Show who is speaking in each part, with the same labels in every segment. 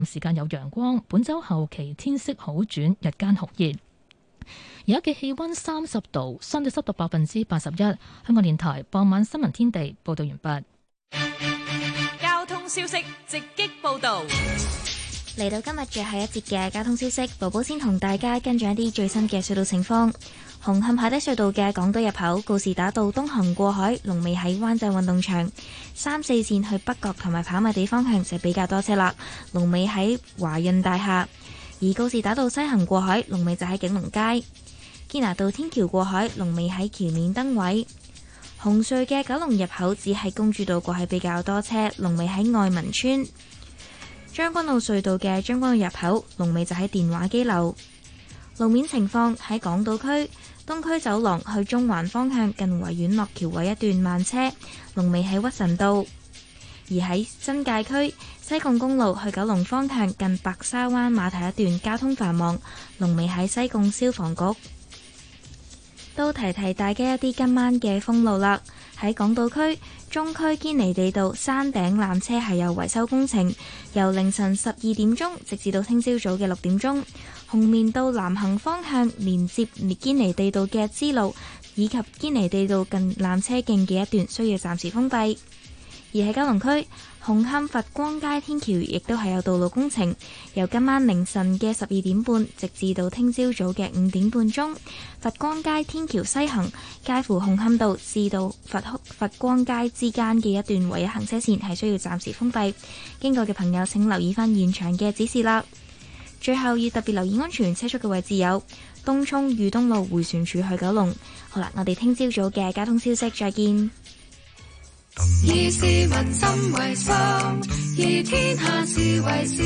Speaker 1: 時間有陽光，本週後期天色好轉，日間酷熱。而家嘅氣溫30度，相對濕度81%。香港電台傍晚新聞天地報道完畢。
Speaker 2: 交通消息直擊報道。
Speaker 3: 嚟到今日最後一節嘅交通消息，寶寶先同大家跟進一啲最新嘅隧道情況。紅磡海底隧道嘅港島入口告士打道東行過海，龍尾喺灣仔運動場；3、4線去北角同埋跑馬地方向就比較多車啦，龍尾喺華潤大廈。而告士打道西行過海，龍尾就喺景隆街；堅拿道天橋過海，龍尾喺橋面燈位。紅隧嘅九龍入口只係公主道過去比較多車，龍尾喺愛民村。將軍澳隧道嘅將軍澳入口，龍尾就喺電話機樓。路面情況喺港島區東區走廊去中環方向近維園落橋位一段慢車，龍尾喺屈臣道。而喺新界區西貢公路去九龍方向近白沙灣碼頭一段交通繁忙，龍尾喺西貢消防局。都提提大家一啲今晚嘅封路啦。喺港島區中區堅尼地道山頂纜車係有維修工程，由凌晨12點鐘直至到聽朝早嘅6點鐘。紅棉道南行方向連接堅尼地道嘅支路以及堅尼地道近纜車徑嘅一段需要暫時封閉。而喺九龍區紅磡佛光街天橋亦都係有道路工程，由今晚凌晨嘅12點半直至到聽朝早嘅5點半鐘，佛光街天橋西行介乎紅磡道至到佛光街之間嘅一段唯一行車線係需要暫時封閉，經過嘅朋友請留意返現場嘅指示啦。最後要特別留意安全車速嘅位置有東涌裕東路迴旋處去九龍。好啦，我哋聽朝早嘅交通消息再見。
Speaker 4: 以市民心為心，以天下事為事。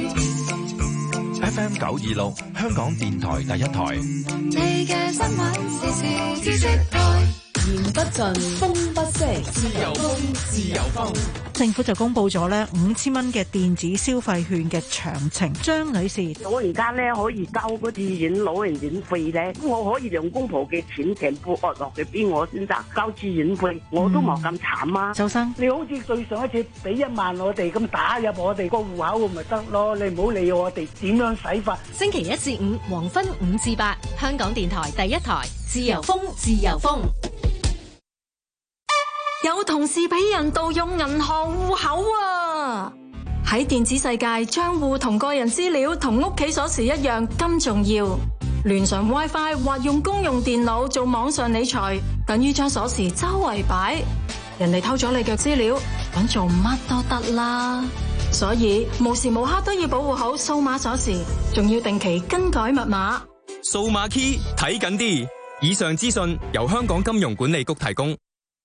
Speaker 5: FM 926，香港電台第一台。
Speaker 4: 你嘅新聞時事知識台。
Speaker 6: 言不盡，風不息，
Speaker 7: 自由風，自由風。
Speaker 8: 政府就公布咗呢5000蚊嘅電子消費券嘅詳情。張女士，
Speaker 9: 我而家咧可以交嗰啲院老人院費咧，我可以用公婆嘅錢全部壓落去俾我先得交住院費，我都冇咁慘啊！
Speaker 8: 周生，
Speaker 10: 你好似對上一次俾1萬我哋咁打入我哋個戶口咪得咯？你唔好理我哋點樣使法。
Speaker 2: 星期1至5黃昏5至8，香港電台第一台，自由風，自由風。
Speaker 11: 有同事俾人盜用銀行戶口啊！喺電子世界，賬戶同個人資料同屋企鎖匙一樣咁重要。連上 WiFi 或用公用電腦做網上理財，等於將鎖匙周圍擺。人哋偷咗你嘅資料，搵做乜都得啦。所以無時無刻都要保護好數碼鎖匙，仲要定期更改密碼。
Speaker 12: 數碼 key 睇緊啲。以上資訊由香港金融管理局提供。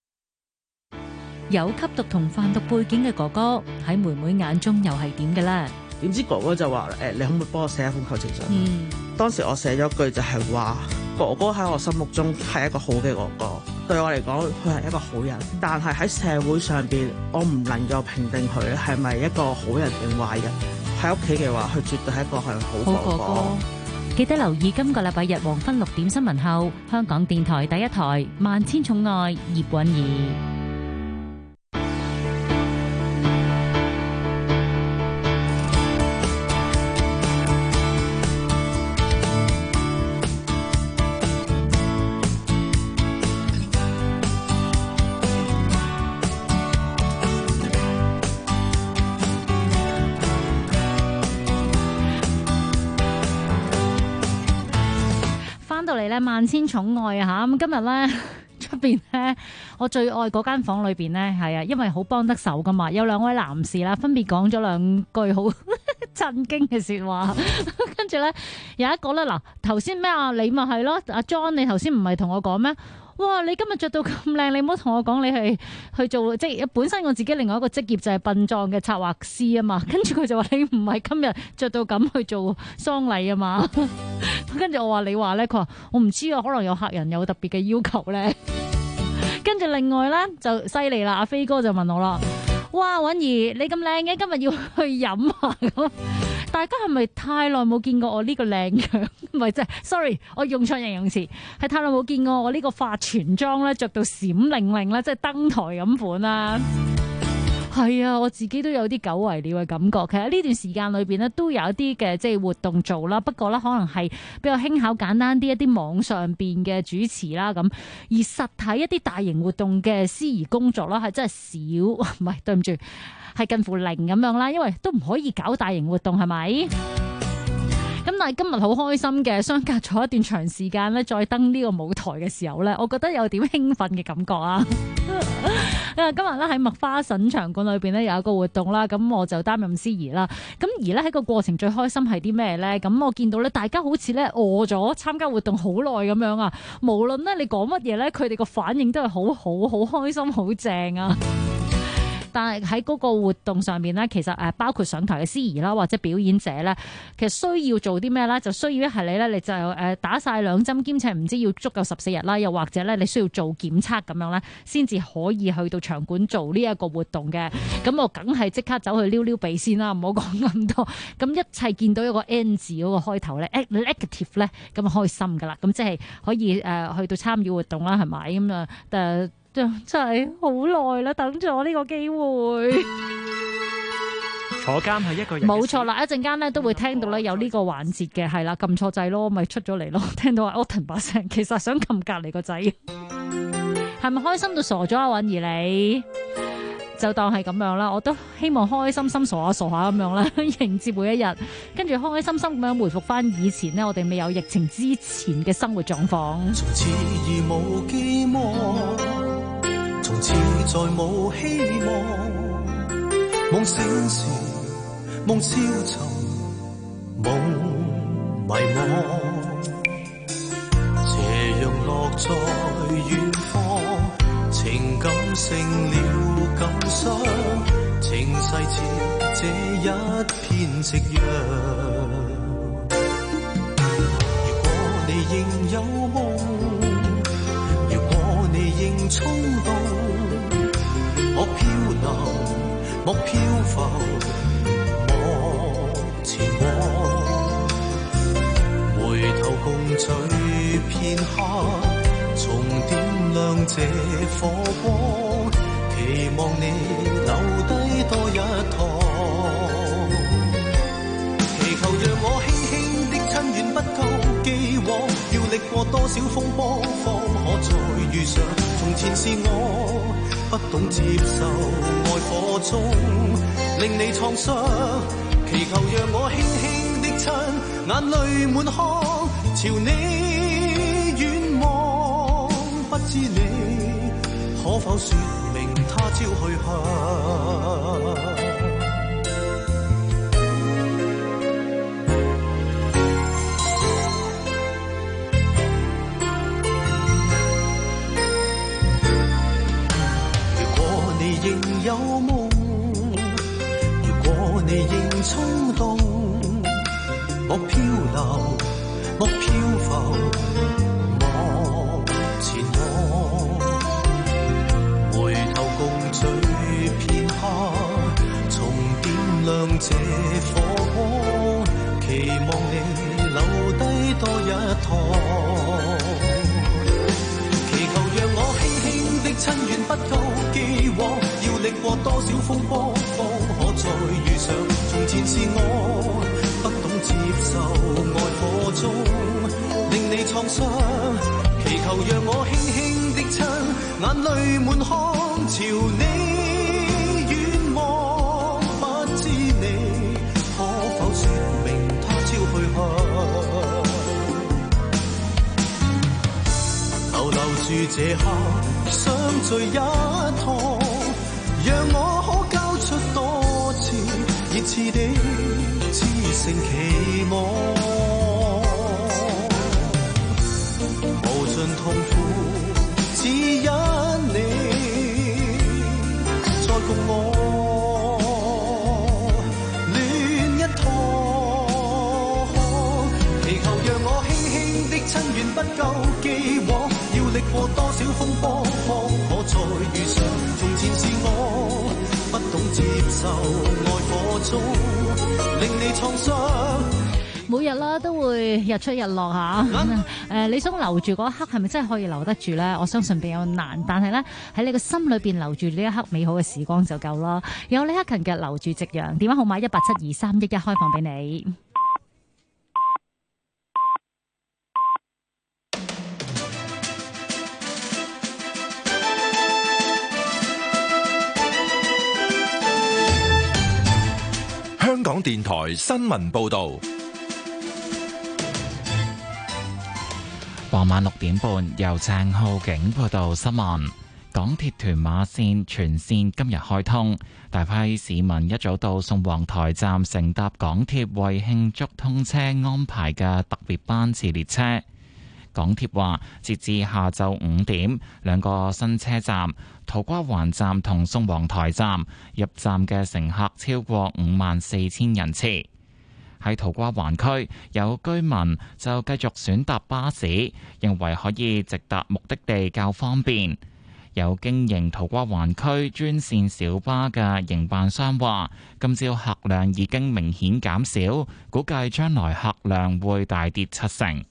Speaker 1: 有吸毒同販毒背景嘅哥哥喺妹妹眼中又係點嘅咧？
Speaker 13: 點知哥哥就話你可唔可以幫我寫一封求情信？當時我寫咗句就係話，哥哥喺我心目中係一個好嘅哥哥，對我嚟講佢係一個好人，但係喺社會上邊我唔能夠評定佢係咪一個好人定壞人。喺屋企嘅話，佢絕對係一個係好哥哥。
Speaker 1: 記得留意今個禮拜日黃昏6點新聞後，香港電台第一台《萬千寵愛》葉韻儀。萬千寵愛啊吓，咁今日咧出邊咧，我最愛嗰間房裏邊咧，係啊，因為好幫得手噶嘛，有2位男士啦，分別講咗2句好震驚嘅說話，跟住咧有一個咧，嗱，頭先咩啊，你咪係咯，阿 John 你頭先唔係同我講咩？哇！你今日着到咁靚，你唔好同我講你係去做，即係本身我自己另外一個職業就係殯葬嘅策劃師啊嘛。跟住佢就話你唔係今日着到咁去做喪禮啊嘛。跟住我話你話咧，佢話我唔知啊，可能有客人有特別嘅要求咧。跟住另外咧就犀利啦，阿飛哥就問我啦，哇，韻儀你咁靚嘅，今日要去飲啊咁。大家係咪太耐冇見過我呢個靚樣？唔係，即係 sorry， 我用錯形容詞，係太耐冇見過我呢個化全妝咧，着到閃靈靈咧，即係登台咁款啦。 係啊，我自己都有啲久違了嘅感覺。其實呢段時間裏邊咧都有一啲嘅即係活動做啦，不過咧可能係比較輕巧簡單啲，一啲網上邊嘅主持啦咁，而實體一啲大型活動嘅司儀工作啦係真係少，唔係對唔住，係近乎零咁樣啦，因為都唔可以搞大型活動係咪？咁但係今日好開心嘅，相隔咗一段長時間咧，再登呢個舞台嘅時候咧，我覺得有點興奮嘅感覺啊！今日咧喺麥花臣場館裏邊咧有一個活動啦，咁我就擔任司儀啦。咁而咧喺個過程最開心係啲咩咧？咁我見到咧大家好似咧餓咗參加活動好耐咁樣啊！無論咧你講乜嘢咧，佢哋個反應都係好開心，好正啊！但係喺嗰個活動上面咧，其實包括上台嘅司儀啦，或者表演者咧，其實需要做啲咩咧？就需要一係你咧，你就打晒2針兼且唔知要足夠14日啦，又或者咧你需要做檢測咁樣咧，先至可以去到場館做呢一個活動嘅。咁我梗係即刻走去撩鼻先啦，唔好講咁多。咁一切見到一個 N 字嗰個開頭咧 ，negative 咧，咁就開心噶啦。咁即係可以去到參與活動啦，係咪咁啊？真係好耐啦，等咗呢個機會。
Speaker 14: 坐監係一個人，
Speaker 1: 冇錯啦！一陣間咧都會聽到咧有呢個環節嘅，係啦，撳錯掣咯，咪出咗嚟咯。聽到阿 Autumn 把聲，其實想撳隔離個掣，係咪開心到傻咗啊？允兒你就當係咁樣啦，我都希望開開心心傻下咁樣啦，迎接每一日，跟住開開心心咁樣回復翻以前呢，我哋未有疫情之前嘅生活狀況。
Speaker 15: 從此已無寄望，從此再無希望，夢醒時夢消沉，夢迷惘，斜陽落在遠方，情感成了感傷，情細似這一片夕陽。如果你仍有夢，如果你仍衝動，莫漂流，莫漂浮，莫前往。回頭共聚片刻，重點亮這火光，期望你留低多一趟。祈求讓我輕輕的親遠不夠既往，要歷過多少風波方可再遇上。從前是我不懂接受愛火中令你創傷，祈求讓我輕輕的親，眼淚滿腔，朝你遠望。不知你可否說明他朝去向？仍有夢，如果你仍衝動，莫漂流，莫漂浮，莫前往。回頭共聚片刻，重點亮這火光，期望你留低多一趟。祈求讓我輕輕的親遠不夠既往，要歷過多少風波方可再遇上。從前是我不懂接受愛火中令你創傷，祈求讓我輕輕的親，眼淚滿腔，朝你遠望。不知你可否說明他朝去向？留住這刻，相聚一趟，讓我可交出多次熱熾的痴性期望。無盡痛苦，只因你再共我戀一趟。祈求讓我輕輕的親遠不夠既往，要歷過多少風波方可再遇上。從前是我不懂接受愛火中令你創傷。
Speaker 1: 每日啦都會日出日落嚇。你想留住嗰一刻係咪真係可以留得住咧？我相信比較難，但係咧喺你個心裏邊留住呢一刻美好嘅時光就夠啦。有李克勤嘅留住夕陽，電話號碼1872311開放俾你。
Speaker 5: 香港電台新聞報道，
Speaker 16: 傍晚6點半，由鄭浩景報道新聞。港鐵屯馬綫全綫今日開通，大批市民一早到宋皇臺站乘搭港鐵為慶祝通車安排嘅特別班次列車。港鐵話，截至下晝5點，兩個新車站土瓜灣站同宋皇臺站入站嘅乘客超過54,000人次。喺土瓜灣區，有居民就繼續選搭巴士，認為可以直達目的地較方便。有經營土瓜灣區專線小巴嘅營辦商話，今朝客量已經明顯減少，估計將來客量會大跌70%。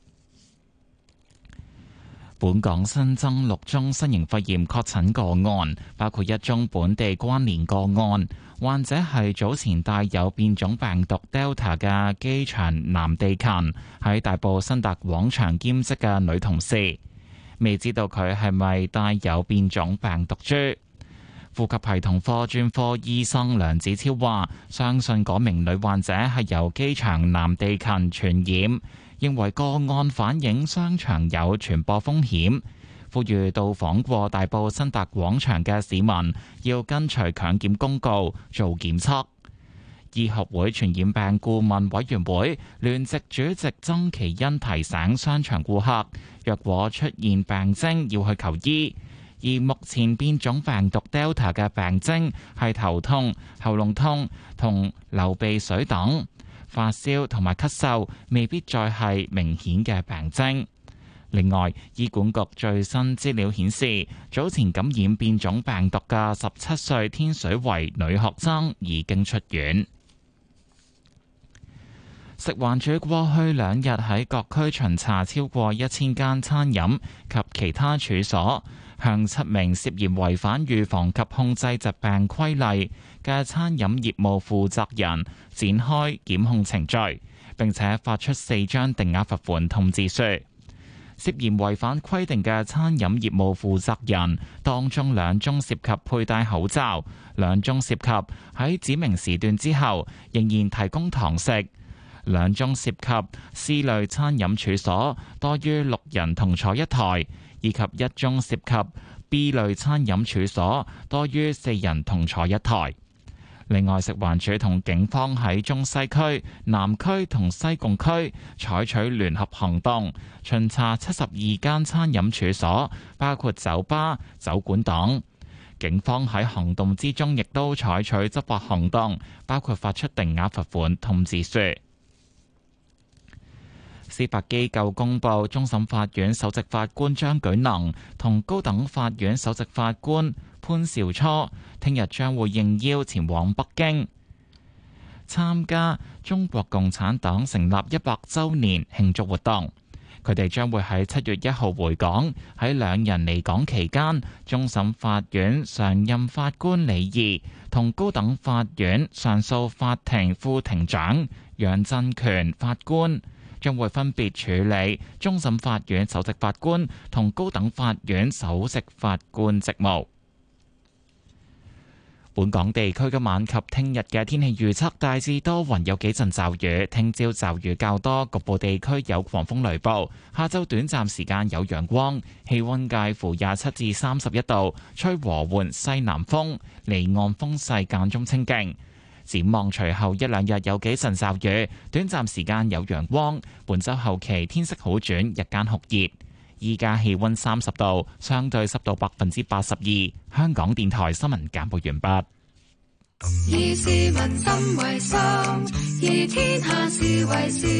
Speaker 16: 本港新增6宗新型肺炎確診個案，包括1宗本地關聯個案，患者係早前帶有變種病毒 Delta 嘅機場南地勤喺大埔新達廣場兼職嘅女同事，未知道佢係咪帶有變種病毒株。呼吸系統科專科醫生梁子超話，相信嗰名女患者係由機場南地勤傳染，認為個案反映商場有傳播風險，呼籲到訪過大埔新達廣場嘅市民要跟隨強檢公告做檢測。醫學會傳染病顧問委員會聯席主席曾其恩提醒商場顧客，若果出現病徵要去求醫，而目前變種病毒 Delta 嘅病徵係頭痛、喉嚨痛同流鼻水等。發燒同埋咳嗽未必再係明顯嘅病徵。另外，醫管局最新資料顯示，早前感染變種病毒嘅17歲天水圍女學生已經出院。食環署過去2日喺各區巡查超過1000間餐飲及其他處所，向7名涉嫌違反預防及控制疾病規例嘅餐飲業務負責人展開檢控程序，並且發出4張定額罰款通知書。涉嫌違反規定嘅餐飲業務負責人當中2宗涉及佩戴口罩，2宗涉及喺指明時段之後仍然提供堂食，2宗涉及 C 類餐飲處所多於6人同坐一台，以及1宗涉及 B 類餐飲處所多於4人同坐一台。另外，食環署同警方喺中西區、南區同西貢區採取聯合行動，巡查72間餐飲處所，包括酒吧、酒館等。警方喺行動之中亦都採取執法行動，包括發出定額罰款通知書。司法機構公布，終審法院首席法官張舉能同高等法院首席法官潘兆初聽日將會應邀前往北京參加中國共產黨成立100週年慶祝活動。佢哋將會喺7月1號回港。喺2人離港期間，終審法院常任法官李義同高等法院上訴法庭副庭長楊振權法官將會分別處理終審法院首席法官同高等法院首席法官職務。本港地區今晚及聽日嘅天氣預測大致多雲，有幾陣驟雨。聽朝驟雨較多，局部地區有狂風雷暴。下晝短暫時間有陽光，氣溫介乎27至31度，吹和緩西南風，離岸風勢間中清勁。展望隨後1、2日有幾陣驟雨，短暫時間有陽光。本週後期天色好轉，日間酷熱。依家氣溫30度，相對濕度82%。香港電台新聞簡報完畢。
Speaker 4: 以市民心為心，以天下事為事。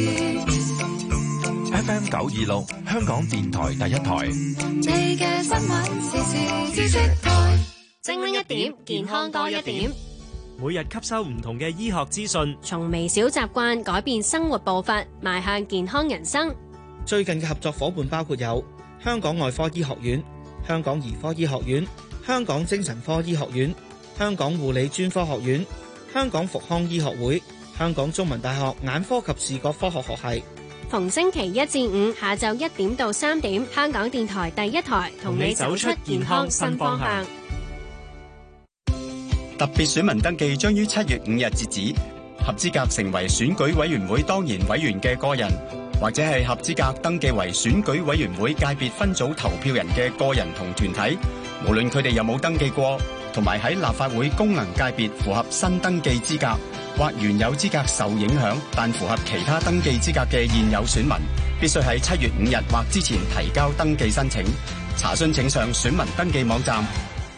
Speaker 5: FM 926，香港電台第一台。
Speaker 4: 你嘅新聞時事知識台，精靈一點，健康多一點。
Speaker 14: 每日吸收唔同嘅醫學資訊，
Speaker 2: 從微小習慣改變生活步伐，邁向健康人生。
Speaker 17: 最近嘅合作夥伴包括有香港外科醫學院、香港兒科醫學院、香港精神科醫學院、香港護理專科學院、香港復康醫學會、香港中文大學眼科及視覺科學學系。
Speaker 2: 逢星期一至五下晝1點到3點，香港電台第一台同你走出健康新方向。
Speaker 18: 特別選民登記將於7月5日截止，合資格成為選舉委員會當然委員嘅個人，或者係合資格登記為選舉委員會界別分組投票人嘅個人同團體，無論佢哋有冇登記過，同埋喺立法會功能界別符合新登記資格，或原有資格受影響但符合其他登記資格嘅現有選民，必須喺7月5日或之前提交登記申請。查詢請上選民登記網站。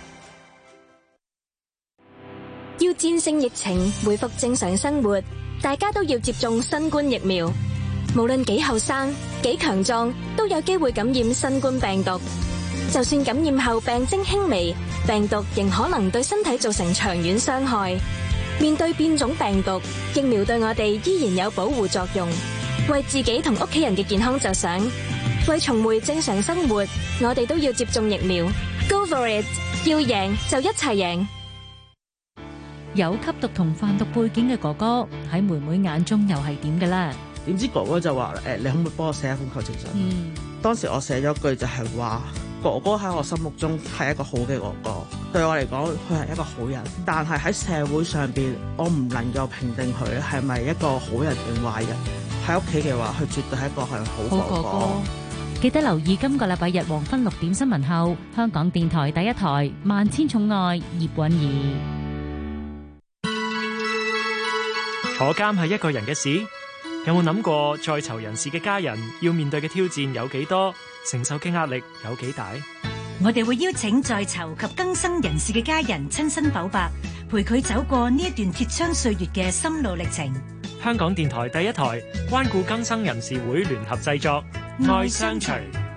Speaker 11: 要戰勝疫情，恢復正常生活，大家都要接種新冠疫苗。無論幾後生、幾強壯，都有機會感染新冠病毒。就算感染後病徵輕微，病毒仍可能對身體造成長遠傷害。面對變種病毒，疫苗對我哋依然有保護作用。為自己同屋企人嘅健康着想，為重回正常生活，我哋都要接種疫苗。Go for it！ 要贏就一齊贏。
Speaker 1: 有吸毒同販毒背景嘅哥哥喺妹妹眼中又係點嘅咧？
Speaker 13: 點知哥哥就話你可唔可以幫我寫一封求情信？當時我寫咗句就係話，哥哥喺我心目中係一個好嘅哥哥，對我嚟講佢係一個好人，但係喺社會上邊我唔能夠評定佢係咪一個好人定壞人。喺屋企嘅話，佢絕對係一個係好哥哥。
Speaker 1: 記得留意今個禮拜日黃昏6點新聞後，香港電台第一台《萬千寵愛》葉韻儀。
Speaker 14: 坐監係一個人嘅事，有冇諗過在囚人士嘅家人要面對嘅挑戰有幾多，承受嘅壓力有幾大？
Speaker 19: 我哋會邀請在囚及更生人士嘅家人親身剖白，陪佢走過呢一段鐵窗歲月嘅心路歷程。
Speaker 14: 香港電台第一台關顧更生人士會聯合製作《愛相隨》。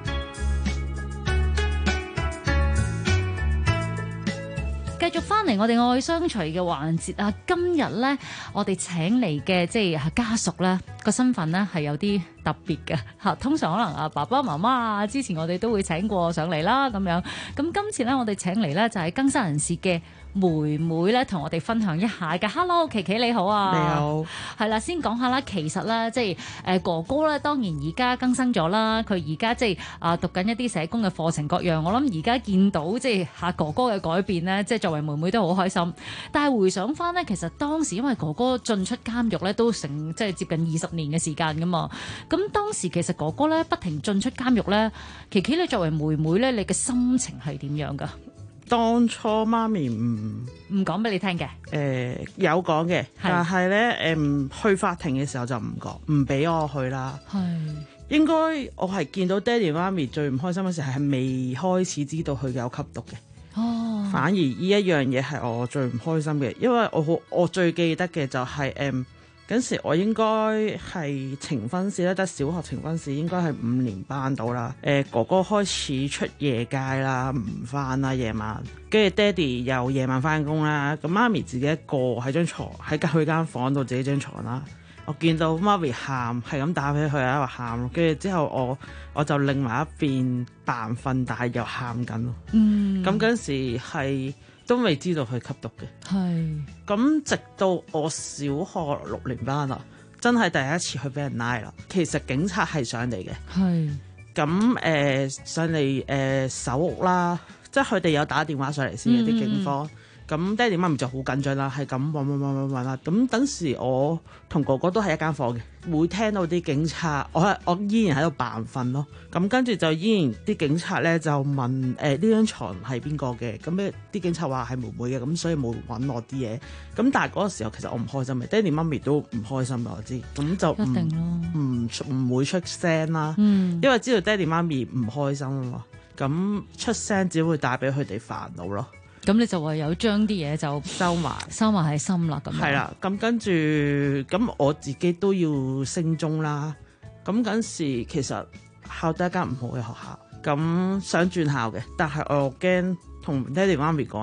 Speaker 1: 繼續翻嚟我哋愛相隨嘅環節啊！今日咧，我哋請嚟嘅即係家屬咧，個身份咧係有啲特別嘅嚇。通常可能啊爸爸媽媽啊，之前我哋都會請過上嚟啦咁樣。咁今次咧，我哋請嚟咧就係更生人士嘅妹妹咧，同我哋分享一下嘅。Hello， 琪琪你好啊！
Speaker 13: 你好。係
Speaker 1: 啦，先講下啦。其實咧，即係哥哥咧，當然而家更生咗啦。佢而家即係讀緊一啲社工嘅課程各樣。我諗而家見到即係嚇哥哥嘅改變咧，即係作為妹妹都好開心。但係回想翻咧，其實當時因為哥哥進出監獄咧，都成即係接近20年嘅時間噶嘛。咁當時其實哥哥咧不停進出監獄咧，琪琪你作為妹妹咧，你嘅心情係點樣噶？
Speaker 13: 當初媽咪唔
Speaker 1: 講俾你聽嘅，
Speaker 13: 有講嘅，但係咧去法庭嘅時候就唔講，唔俾我去啦。係應該我係見到爹哋媽咪最唔開心嘅時候係未開始知道佢有吸毒嘅。哦，反而呢一樣嘢係我最唔開心嘅，因為我最記得嘅就係嗰時我應該係呈分試咧，得小學呈分試應該係5年班到啦。哥哥開始出夜街啦，唔返啦夜晚，跟住爹哋又夜晚返工啦，咁媽咪自己一個喺張床喺佢間房度自己張床啦。我見到媽咪喊，係咁打俾佢喺度喊，跟住之後我就擰埋一邊扮瞓，但係又喊緊咯。咁嗰時係都未知道佢吸毒嘅。係咁直到我小學6年班啦，真係第一次去俾人拉啦。其實警察係上嚟嘅。係咁上嚟搜屋啦，即係佢哋有打電話上嚟先嘅啲警方。咁爹哋媽咪就好緊張啦，係咁揾啦。咁當時我同哥哥都係一間房嘅，會聽到啲警察，我依然喺度扮瞓咯。咁跟住就依然啲警察咧就問呢張床係邊個嘅？咁咧啲警察話係妹妹嘅，咁所以冇揾我啲嘢。咁但係嗰個時候其實我唔開心嘅，爹哋媽咪都唔開心嘅，我知。咁就唔會出聲啦，因為知道爹哋媽咪唔開心啊嘛。咁出聲只會帶俾佢哋煩惱咯。
Speaker 1: 咁你就唯有將啲嘢就收埋喺心啦。咁
Speaker 13: 係啦，咁跟住咁我自己都要升中啦。咁嗰時其實考得一間唔好嘅學校，咁想轉校嘅，但係我又驚同爹哋媽咪講咧，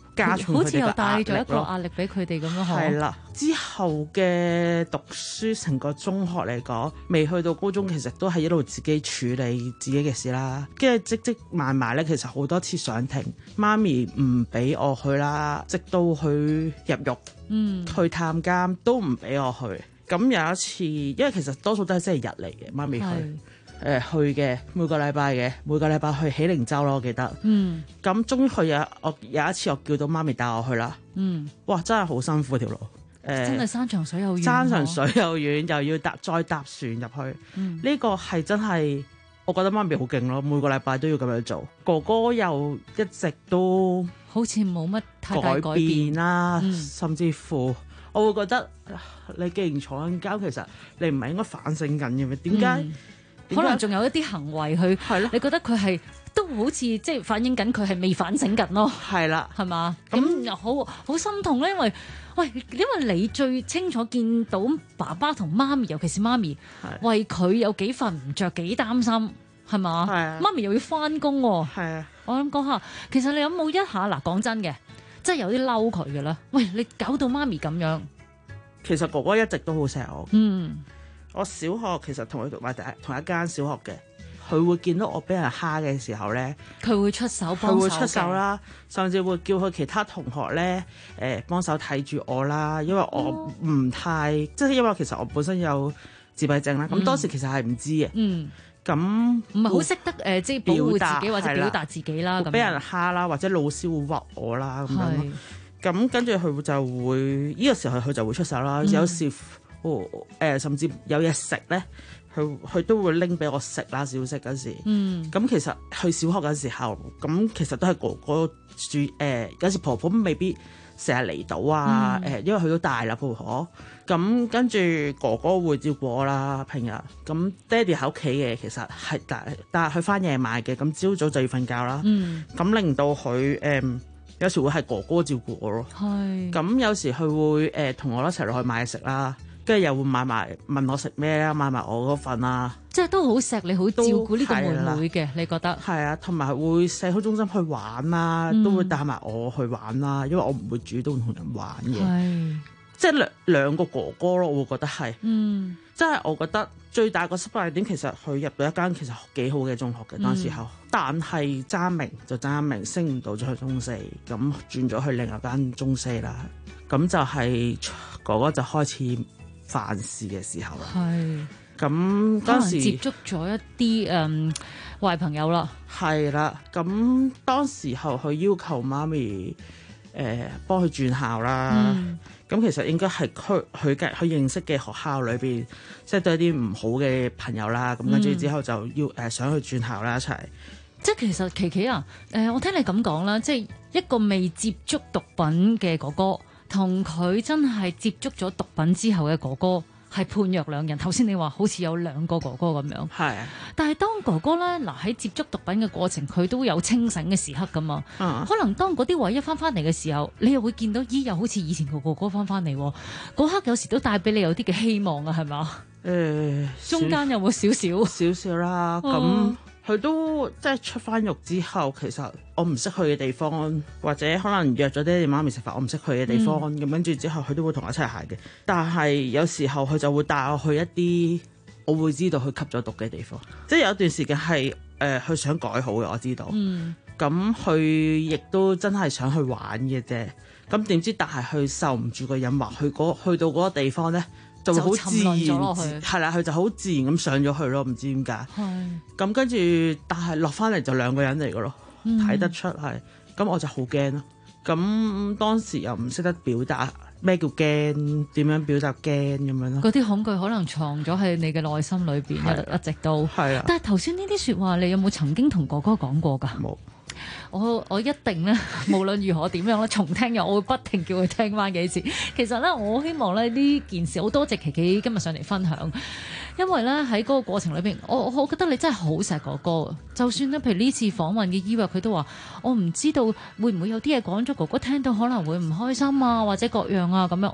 Speaker 13: 加重佢哋嘅壓力咯。
Speaker 1: 好似又帶咗一個壓力俾佢哋咁樣。
Speaker 13: 係啦，之後嘅讀書成個中學嚟講，未去到高中，其實都係一路自己處理自己嘅事啦。跟住積慢慢咧，其實好多次上庭，媽咪唔俾我去啦，直到去入獄，去探監都唔俾我去。咁有一次，因為其實多數都係星期日嚟嘅，媽咪去。去嘅每個禮拜去喜靈洲咯，我記得。咁終於我有一次我叫到媽咪帶我去啦。哇！真係好辛苦條路。
Speaker 1: 真係山長水又遠。
Speaker 13: 山長水又遠，又要再搭船入去。呢個係真係，我覺得媽咪好勁咯。每個禮拜都要咁樣做。哥哥又一直都
Speaker 1: 好似冇乜太大
Speaker 13: 改變啦，甚至乎我會覺得你既然坐緊監，其實你唔係應該反省緊嘅咩？點解？
Speaker 1: 可能仲有一啲行為去，你覺得佢係都好似即係反映緊佢係未反省緊咯，
Speaker 13: 係啦，
Speaker 1: 係嘛？咁又好心痛咧，因為你最清楚見到爸爸同媽咪，尤其是媽咪為佢有幾份唔着，幾擔心，係嘛？媽咪又要翻工喎，我諗講下，其實你有冇一下嗱？講真嘅，真係有啲嬲佢嘅啦。喂，你搞到媽咪咁樣，
Speaker 13: 其實哥哥一直都好錫我。我小學其實同佢讀埋同一間小學嘅，佢會見到我俾人蝦嘅時候咧，
Speaker 1: 佢會出手幫手，
Speaker 13: 佢會出手啦，甚至會叫佢其他同學咧幫手睇住我啦，因為我唔太即係因為其實我本身有自閉症啦，咁當時其實係唔知嘅，咁
Speaker 1: 唔係好識得即係保護自己或者表達自己啦，咁
Speaker 13: 俾人蝦啦，或者老師會屈我啦咁樣咯，咁跟住佢就會呢個時候佢就會出手啦，有時。甚至有嘢食咧，佢都會拎俾我食啦，小息嗰時。咁其實去小學嗰時候，咁其實都係哥哥住。有時婆婆未必成日嚟到啊。因為佢都大啦，婆婆。咁跟住哥哥會照顧我啦，平日。咁爹哋喺屋企嘅，其實係但係佢翻夜晚嘅，咁朝早就要瞓覺啦。咁令到佢有時會係哥哥照顧我咯。咁有時佢會同我一齊落去買嘢食啦。跟住又會問我食咩啦，買埋我嗰份啦，
Speaker 1: 即係都好錫你，好照顧呢個妹妹嘅，你覺得？係
Speaker 13: 啊，同埋會社區中心去玩啦，都會帶埋我去玩啦，因為我唔會主動同人玩嘅，即係兩個哥哥咯，我會覺得係，即係我覺得最大個失敗點其實佢入到一間其實幾好嘅中學嘅當時候，但係爭名升唔到咗去中四，咁轉咗去另一間中四啦，咁就係哥哥就開始犯事嘅時候啦，咁當時
Speaker 1: 接觸咗一啲壞朋友啦，
Speaker 13: 係啦，咁當時候佢要求媽咪幫佢轉校啦，咁其實應該係佢認識嘅學校裏邊，即係對一啲唔好嘅朋友啦，咁跟住之後就要想去轉校啦一齊。
Speaker 1: 即係其實琪琪啊，我聽你咁講啦，即係一個未接觸毒品嘅哥哥，同佢真係接觸咗毒品之後嘅哥哥係判若兩人。頭先你話好似有兩個哥哥咁樣，
Speaker 13: 係。
Speaker 1: 但係當哥哥咧嗱喺接觸毒品嘅過程，佢都有清醒嘅時刻噶嘛。可能當嗰啲位一翻嚟嘅時候，你又會見到，咦，又好似以前個哥哥翻嚟喎。嗰刻有時都帶俾你有啲嘅希望啊，係嘛？中間有冇少
Speaker 13: 少啦？咁。佢都即係出翻獄之後，其實我唔識去嘅地方，或者可能約咗爹哋媽咪食飯，我唔識去嘅地方，咁跟住之後佢都會同我一齊行嘅。但係有時候佢就會帶我去一啲我會知道佢吸咗毒嘅地方，即係有一段時間係佢想改好嘅，我知道。咁佢亦都真係想去玩嘅啫。咁點知但係佢受唔住個引惑，去到嗰個地方咧。就會好自然係啦，佢就好自然咁上咗去咯，唔知點解。咁跟住，但係落翻嚟就兩個人嚟嘅咯，睇得出係。咁我就好驚咯。咁當時又唔識得表達咩叫驚，點樣表達驚咁樣咯。
Speaker 1: 嗰啲恐懼可能藏咗喺你嘅內心裏邊，一直都。係啊。但係頭先呢啲説話，你有冇曾經同哥哥講過㗎？冇。我一定咧，無論如何點樣咧，重聽又我會不停叫佢聽翻幾次。其實咧，我希望咧呢件事好多謝琪琪今日上嚟分享，因為咧喺嗰個過程裏邊，我覺得你真係好錫哥哥。就算咧，譬如呢次訪問嘅醫藥，佢都話我唔知道會唔會有啲嘢講咗哥哥聽到可能會唔開心啊，或者各樣啊咁樣。我話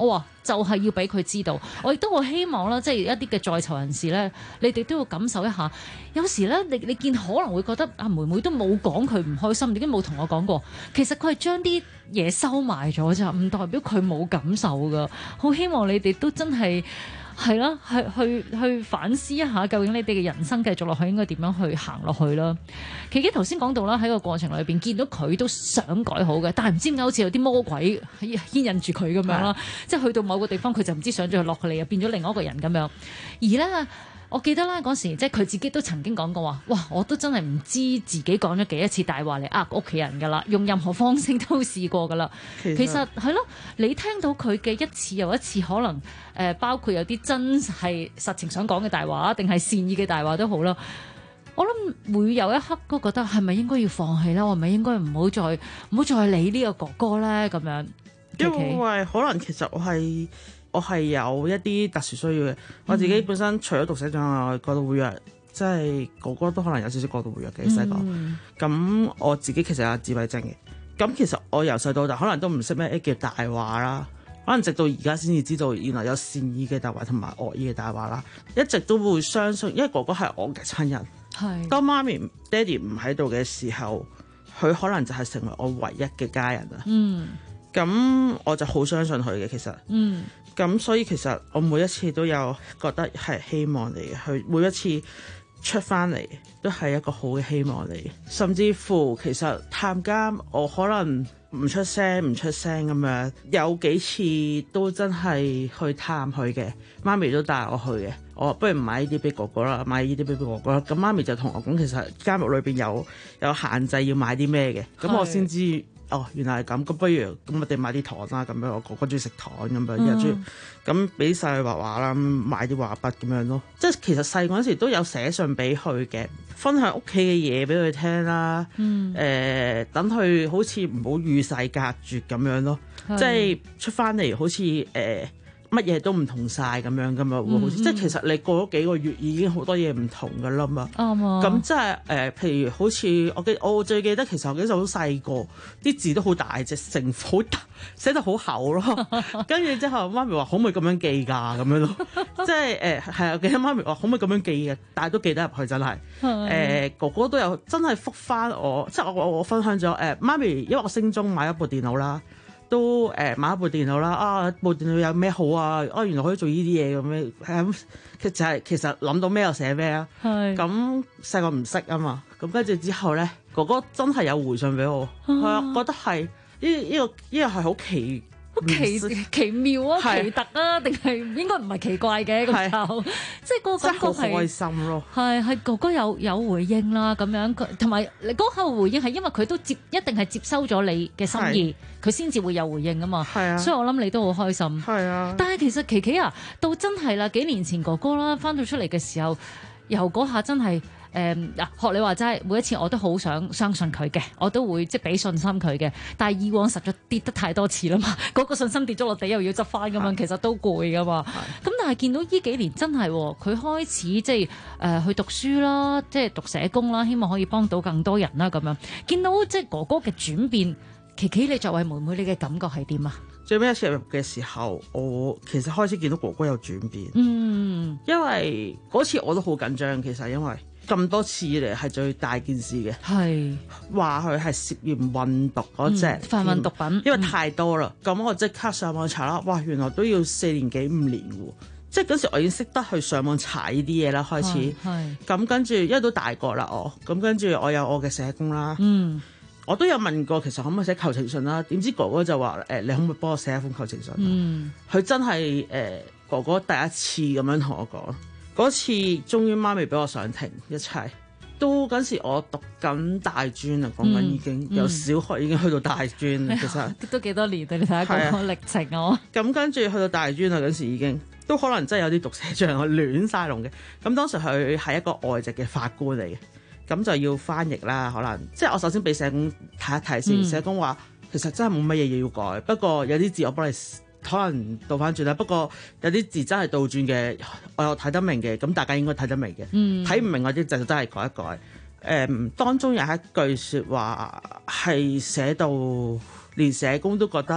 Speaker 1: 就係要俾佢知道。我亦都好希望啦，即係一啲嘅在囚人士咧，你哋都要感受一下。有時咧，你見可能會覺得啊，妹妹都冇講佢唔開心，已經冇同我講過。其實佢係將啲嘢收埋咗咋，唔代表佢冇感受噶。好希望你哋都真係啦，去反思一下，究竟你哋嘅人生繼續落去應該點樣去行落去啦。琪琪頭先講到啦，喺個過程裏邊見到佢都想改好嘅，但係唔知點解好似有啲魔鬼牽引住佢咁樣啦，即係去到某個地方佢就唔知上咗去落去嚟，又變咗另外一個人咁樣。而咧，我記得啦嗰時，即係佢自己都曾經講過話，哇！我都真係唔知自己講咗幾多次大話嚟呃屋企人㗎啦，用任何方式都試過㗎啦。其實係咯，你聽到佢嘅一次又一次，可能包括有啲真係實情想講嘅大話，定係善意嘅大話都好啦。我諗會有一刻都覺得係咪應該要放棄啦？我係咪應該唔好再理呢個哥哥咧？咁樣，
Speaker 13: 因為可能其實我係有一啲特殊需要嘅，我自己本身除咗讀寫障礙，過度活躍，即係哥哥都可能有少少過度活躍嘅細個。咁我自己其實有自閉症嘅，咁其實我由細到大可能都唔識咩叫大話啦，可能直到而家先至知道原來有善意嘅大話同埋惡意嘅大話啦。一直都會相信，因為哥哥係我嘅親人，當媽咪爹哋唔喺度嘅時候，佢可能就係成為我唯一嘅家人啦。咁我就好相信佢嘅，其實。咁所以其實我每一次都有覺得係希望嚟嘅，佢每一次出翻嚟都係一個好嘅希望嚟嘅。甚至乎其實探監我可能唔出聲咁樣，有幾次都真係去探佢嘅，媽咪都帶我去嘅。我不如買呢啲俾哥哥啦，買呢啲俾哥哥啦。咁媽咪就同我講，其實監獄裏邊有限制要買啲咩嘅，咁我先知。哦，原來係咁，咁不如咁我哋買啲糖啦，咁樣我哥哥中意食糖咁樣，又中意咁俾晒佢畫畫啦，買啲畫筆咁樣咯。即係其實細嗰陣時都有寫信俾佢嘅，分享屋企嘅嘢俾佢聽啦。等佢好似唔好與世隔絕咁樣咯，即係出翻嚟好似乜嘢都唔同晒咁樣噶嘛，會好似即係其實你過咗幾個月已經好多嘢唔同噶啦嘛。咁即係譬如好似我最記得，其實我嗰陣好細個，啲字都好大隻，成好大，寫得好厚咯。跟住之後媽咪話可唔可以咁樣記㗎咁樣咯，即係係啊，記得媽咪話可唔可以咁樣記嘅，但係都記得入去真係。哥哥都有真係覆返我，即係我分享咗媽咪，因為我升中買一部電腦啦。都買一部電腦啦，啊部電腦有咩好啊？原來可以做呢啲嘢咁樣，其實諗到咩就寫咩啊。咁細個唔識啊嘛，咁跟住之後咧，哥哥真係有回信俾我，係啊，覺得係呢個係好奇妙啊，奇特啊，定係應該唔係奇怪嘅咁就，即係個感覺係好開心咯。係哥哥有回應啦，咁樣佢同埋你嗰刻回應係因為佢都一定係接收咗你嘅心意，佢先至會有回應啊嘛。所以我諗你都好開心。但係其實琪琪啊，到真係啦，幾年前哥哥啦翻到出嚟嘅時候，由嗰下真係。學你話齋，每一次我都好想相信佢嘅，我都會即係俾信心佢嘅。但係以往實在跌得太多次啦嘛，嗰個信心跌咗落地又要執翻咁樣，其實都攰噶嘛。咁但係見到呢幾年真係佢開始即係去讀書啦，即係讀社工啦，希望可以幫到更多人啦咁樣。見到即係哥哥嘅轉變，琪琪你作為妹妹，你嘅感覺係點啊？ 最尾一次入嘅時候，我其實開始見到哥哥有轉變。因為嗰次我都好緊張，其實因為。咁多次以嚟係最大件事嘅，話佢係涉嫌運毒嗰隻
Speaker 1: 販運毒品，
Speaker 13: 因為太多啦。咁我即刻上網查啦，哇！原來都要4年幾5年喎，即係嗰時我已經識得去上網查呢啲嘢啦，開始。咁跟住因為都大個啦，咁跟住我有我嘅社工啦，我都有問過其實可唔可以寫求情信啦，點知哥哥就話你可唔可以幫我寫一封求情信？佢真係哥哥第一次咁樣同我講。嗰次終於媽咪俾我上庭一齊，都嗰時我讀緊大專啦，講緊已經由小學已經去到大專啦，其實
Speaker 1: 都幾多年，你睇下嗰個歷程啊！
Speaker 13: 咁跟住去到大專啦，嗰時已經都可能真係有啲讀寫障礙亂晒龍嘅。咁當時佢係一個外籍嘅法官嚟嘅，咁就要翻譯啦。可能即係我首先俾社工睇一睇先，社工話其實真係冇乜嘢要改，不過有啲字我幫你。可能倒翻轉啦，不過有啲字真係倒轉嘅，我又睇得明嘅，咁大家應該睇得明嘅。睇唔明嗰啲就真係改一改。當中有一句説話係寫到連社工都覺得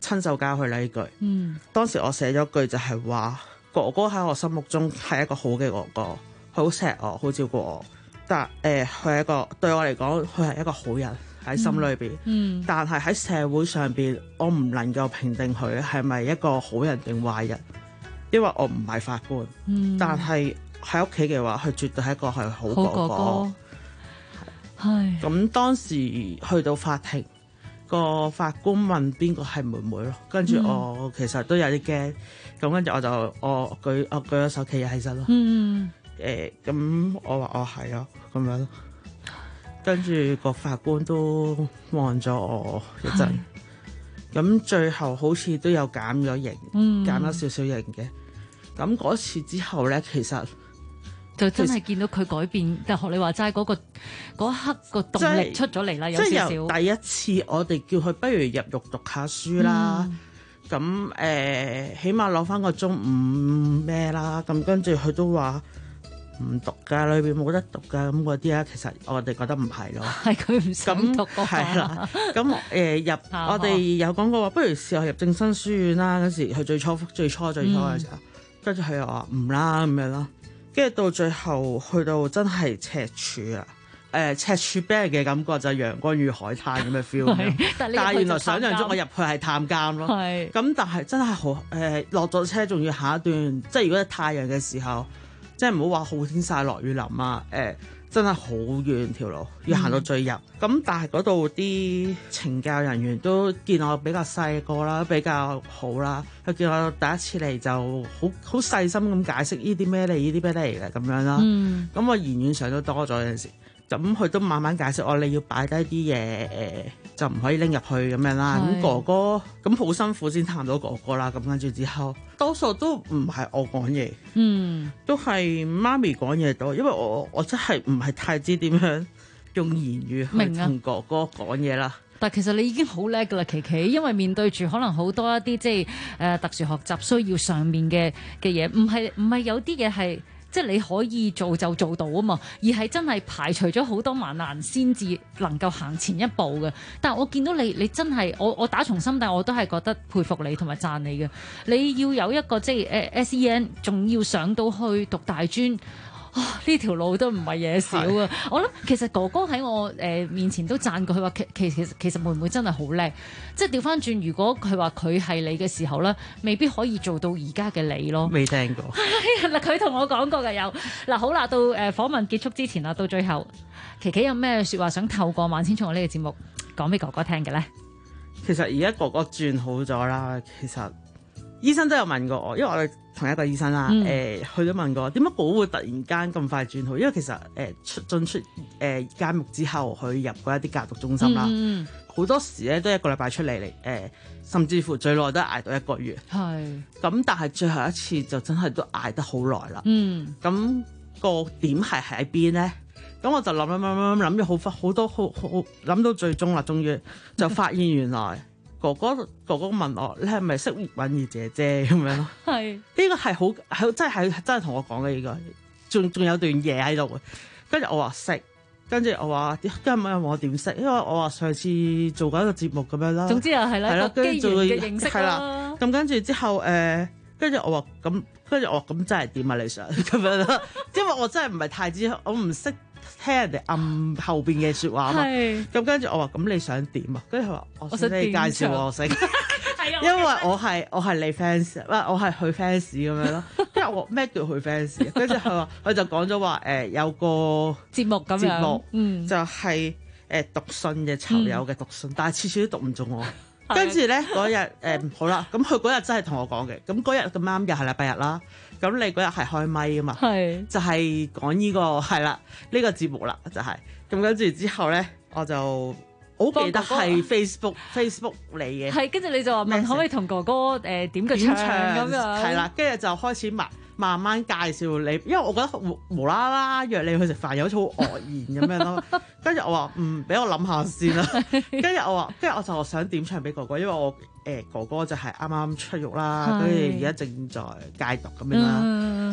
Speaker 13: 親手教佢呢句。當時我寫咗句就係話，哥哥喺我心目中係一個好嘅哥哥，好錫我，好照顧我。但佢係一個對我嚟講，佢係一個好人喺心裏邊。但係喺社會上邊，我唔能夠評定佢係咪一個好人定壞人，因為我唔係法官。但係喺屋企嘅話，佢絕對係一個係好哥哥。係咁，當時去到法庭，個法官問邊個係妹妹咯，跟住我其實都有啲驚，咁跟住我舉咗手企起身咯。咁我話我係啊，咁樣咯。跟住個法官都望咗我一陣，咁最後好似都有減咗刑，減咗少少刑嘅。咁嗰次之後咧，其實
Speaker 1: 就真係見到佢改變，但學你話齋嗰一刻個動力出咗嚟啦，有少少。
Speaker 13: 由第一次我哋叫佢不如入獄讀下書啦，咁起碼攞翻個中五咩啦，咁跟住佢都話唔讀㗎，裏邊冇得讀㗎，咁嗰啲啊，其實我哋覺得唔係咯，
Speaker 1: 係佢唔想讀嗰個。
Speaker 13: 係啦，咁入我哋有講過話，不如試下入正生書院啦。嗰時佢最初嘅時候，跟住佢又話唔啦咁樣咯。跟住到最後去到真係赤柱啊！赤柱俾人嘅感覺就係陽光與海灘咁嘅 feel。但係原來想象中我入去係探監咯。咁但係真係好落咗車仲要下一段，即係如果係太陽嘅時候，即係唔好話好天曬落雨淋啊！真係好遠條路，要行到最入。咁但係嗰度啲懲教人員都見我比較細個啦，比較好啦。佢見我第一次嚟就好細心咁解釋呢啲咩嚟，呢啲咩嚟嘅咁樣啦。咁我言語上都多咗有陣時。咁佢都慢慢解釋我，你要擺低啲嘢，就唔可以拎入去咁樣啦。咁哥哥咁好辛苦先探到哥哥啦。咁跟住之後，多數都唔係我講嘢，都係媽咪講嘢多，因為我真係唔係太知點樣用言語去同哥哥講嘢啦。
Speaker 1: 但其實你已經好叻㗎啦，琪琪，因為面對住可能好多一啲即係特殊學習需要上面嘅嘢，唔係有啲嘢係。即係你可以做就做到啊嘛，而係真係排除咗好多萬難先至能夠行前一步嘅。但係我見到你真係我打從心底我都係覺得佩服你同埋讚你嘅。你要有一個即係SEN， 仲要上到去讀大專。呢條路都唔係嘢少啊！我諗其實哥哥喺我面前都讚過佢話，其實妹妹真係好叻。即係調翻轉，如果佢話佢係你嘅時候咧，未必可以做到而家嘅你咯。
Speaker 13: 未聽過。
Speaker 1: 嗱，佢同我講過嘅有嗱，好啦，到訪問結束之前啦，到最後，琪琪有咩説話想透過萬千寵愛呢個節目講俾哥哥聽嘅咧？其實
Speaker 13: 而家哥哥轉好咗啦，其實。醫生都有問過我，因為我哋同一個醫生啦，佢都問過點解哥哥會突然間咁快轉好？因為其實進出監獄之後，佢入過一啲戒毒中心啦，好多時咧都一個禮拜出嚟甚至乎最耐都捱到1個月。係咁，但係最後一次就真係都捱得好耐啦。咁個點係喺邊咧？咁我就諗咗好多諗到最終啦，終於就發現原來。哥哥問我：你係咪識葉韻儀姐姐咁樣咯？係呢個係好真係同我講嘅呢個，仲有段嘢喺度嘅。跟住我話識，跟住我話今日問我點識，因為我話上次做過一個節目咁樣啦。總之又係啦，個機緣嘅認識啦。咁跟住之後跟住我話咁真係點啊？你想咁樣啦？因為我真係唔係太知，我唔識。聽人哋暗後邊嘅説話嘛，咁跟住我話咁你想點啊？跟住佢話我想你介紹我識，因為我係你 fans， 我係佢 fans 咁樣咯。跟住我咩叫佢 fans？ 跟住佢就講咗話有個節目咁樣，就係讀信嘅囚友嘅讀信，但係次次都讀唔中我。跟住咧嗰日好啦，咁佢嗰日真係同我講嘅，咁嗰日咁啱又係禮拜日啦。咁你嗰日係開咪啊嘛，就係講呢個係啦，呢個節目啦，就係咁跟住之後咧，我就好記得係 Facebook 嚟嘅，係跟住你就話問可唔可以同哥哥點個唱咁樣，係啦，跟住就開始慢慢介紹你，因為我覺得無啦啦約你去食飯，又好似好愕然咁樣咯。跟住我話俾我諗下先啦。跟住我就想點唱俾哥哥，因為我哥哥就係啱啱出獄啦，跟住而家正在戒毒咁樣啦。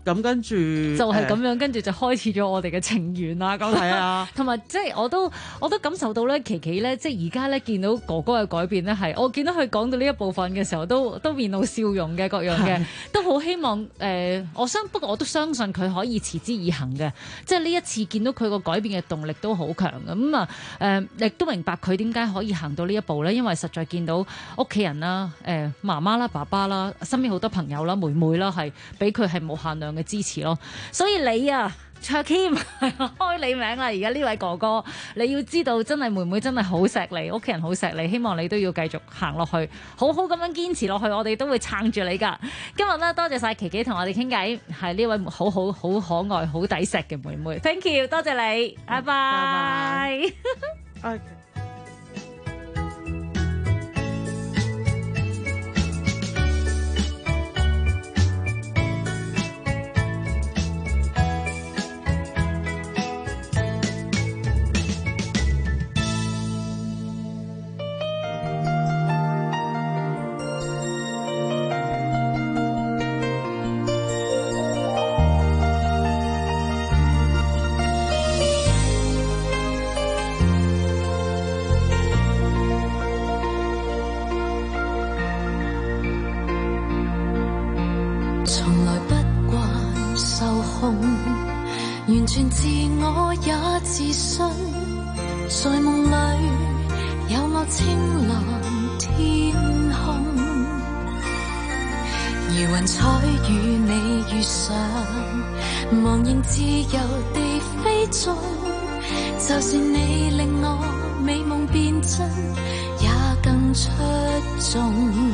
Speaker 13: 咁跟住
Speaker 1: 就係咁樣，跟住就開始咗我哋嘅情緣啦。咁
Speaker 13: 係啊，
Speaker 1: 同埋即係我都感受到咧，琪琪咧，即係而家咧見到哥哥嘅改變咧，係我見到佢講到呢一部分嘅時候，都面露笑容嘅各樣嘅，都好希望不過我都相信佢可以持之以恆嘅。即係呢一次見到佢個改變嘅動力都好強咁啊！亦都明白佢點解可以行到呢一步咧，因為實在見到屋企人啦、媽媽啦、爸爸啦、身邊好多朋友啦、妹妹啦，係俾佢係無限量嘅支持咯。所以你啊，卓謙開你名啦！而家呢位哥哥，你要知道真係妹妹真係好錫你，屋企人好錫你，希望你都要繼續行落去，好好咁樣堅持落去，我哋都會撐住你噶。今日咧多謝晒琪琪同我哋傾偈，係呢位好可愛、好抵錫嘅妹妹 ，thank you， 多謝你，拜拜。
Speaker 4: 完全自我也自信，在夢裏有我清藍天空，如雲彩與你遇上，茫然自由地飛縱，就算你令我美夢變真，也更出眾。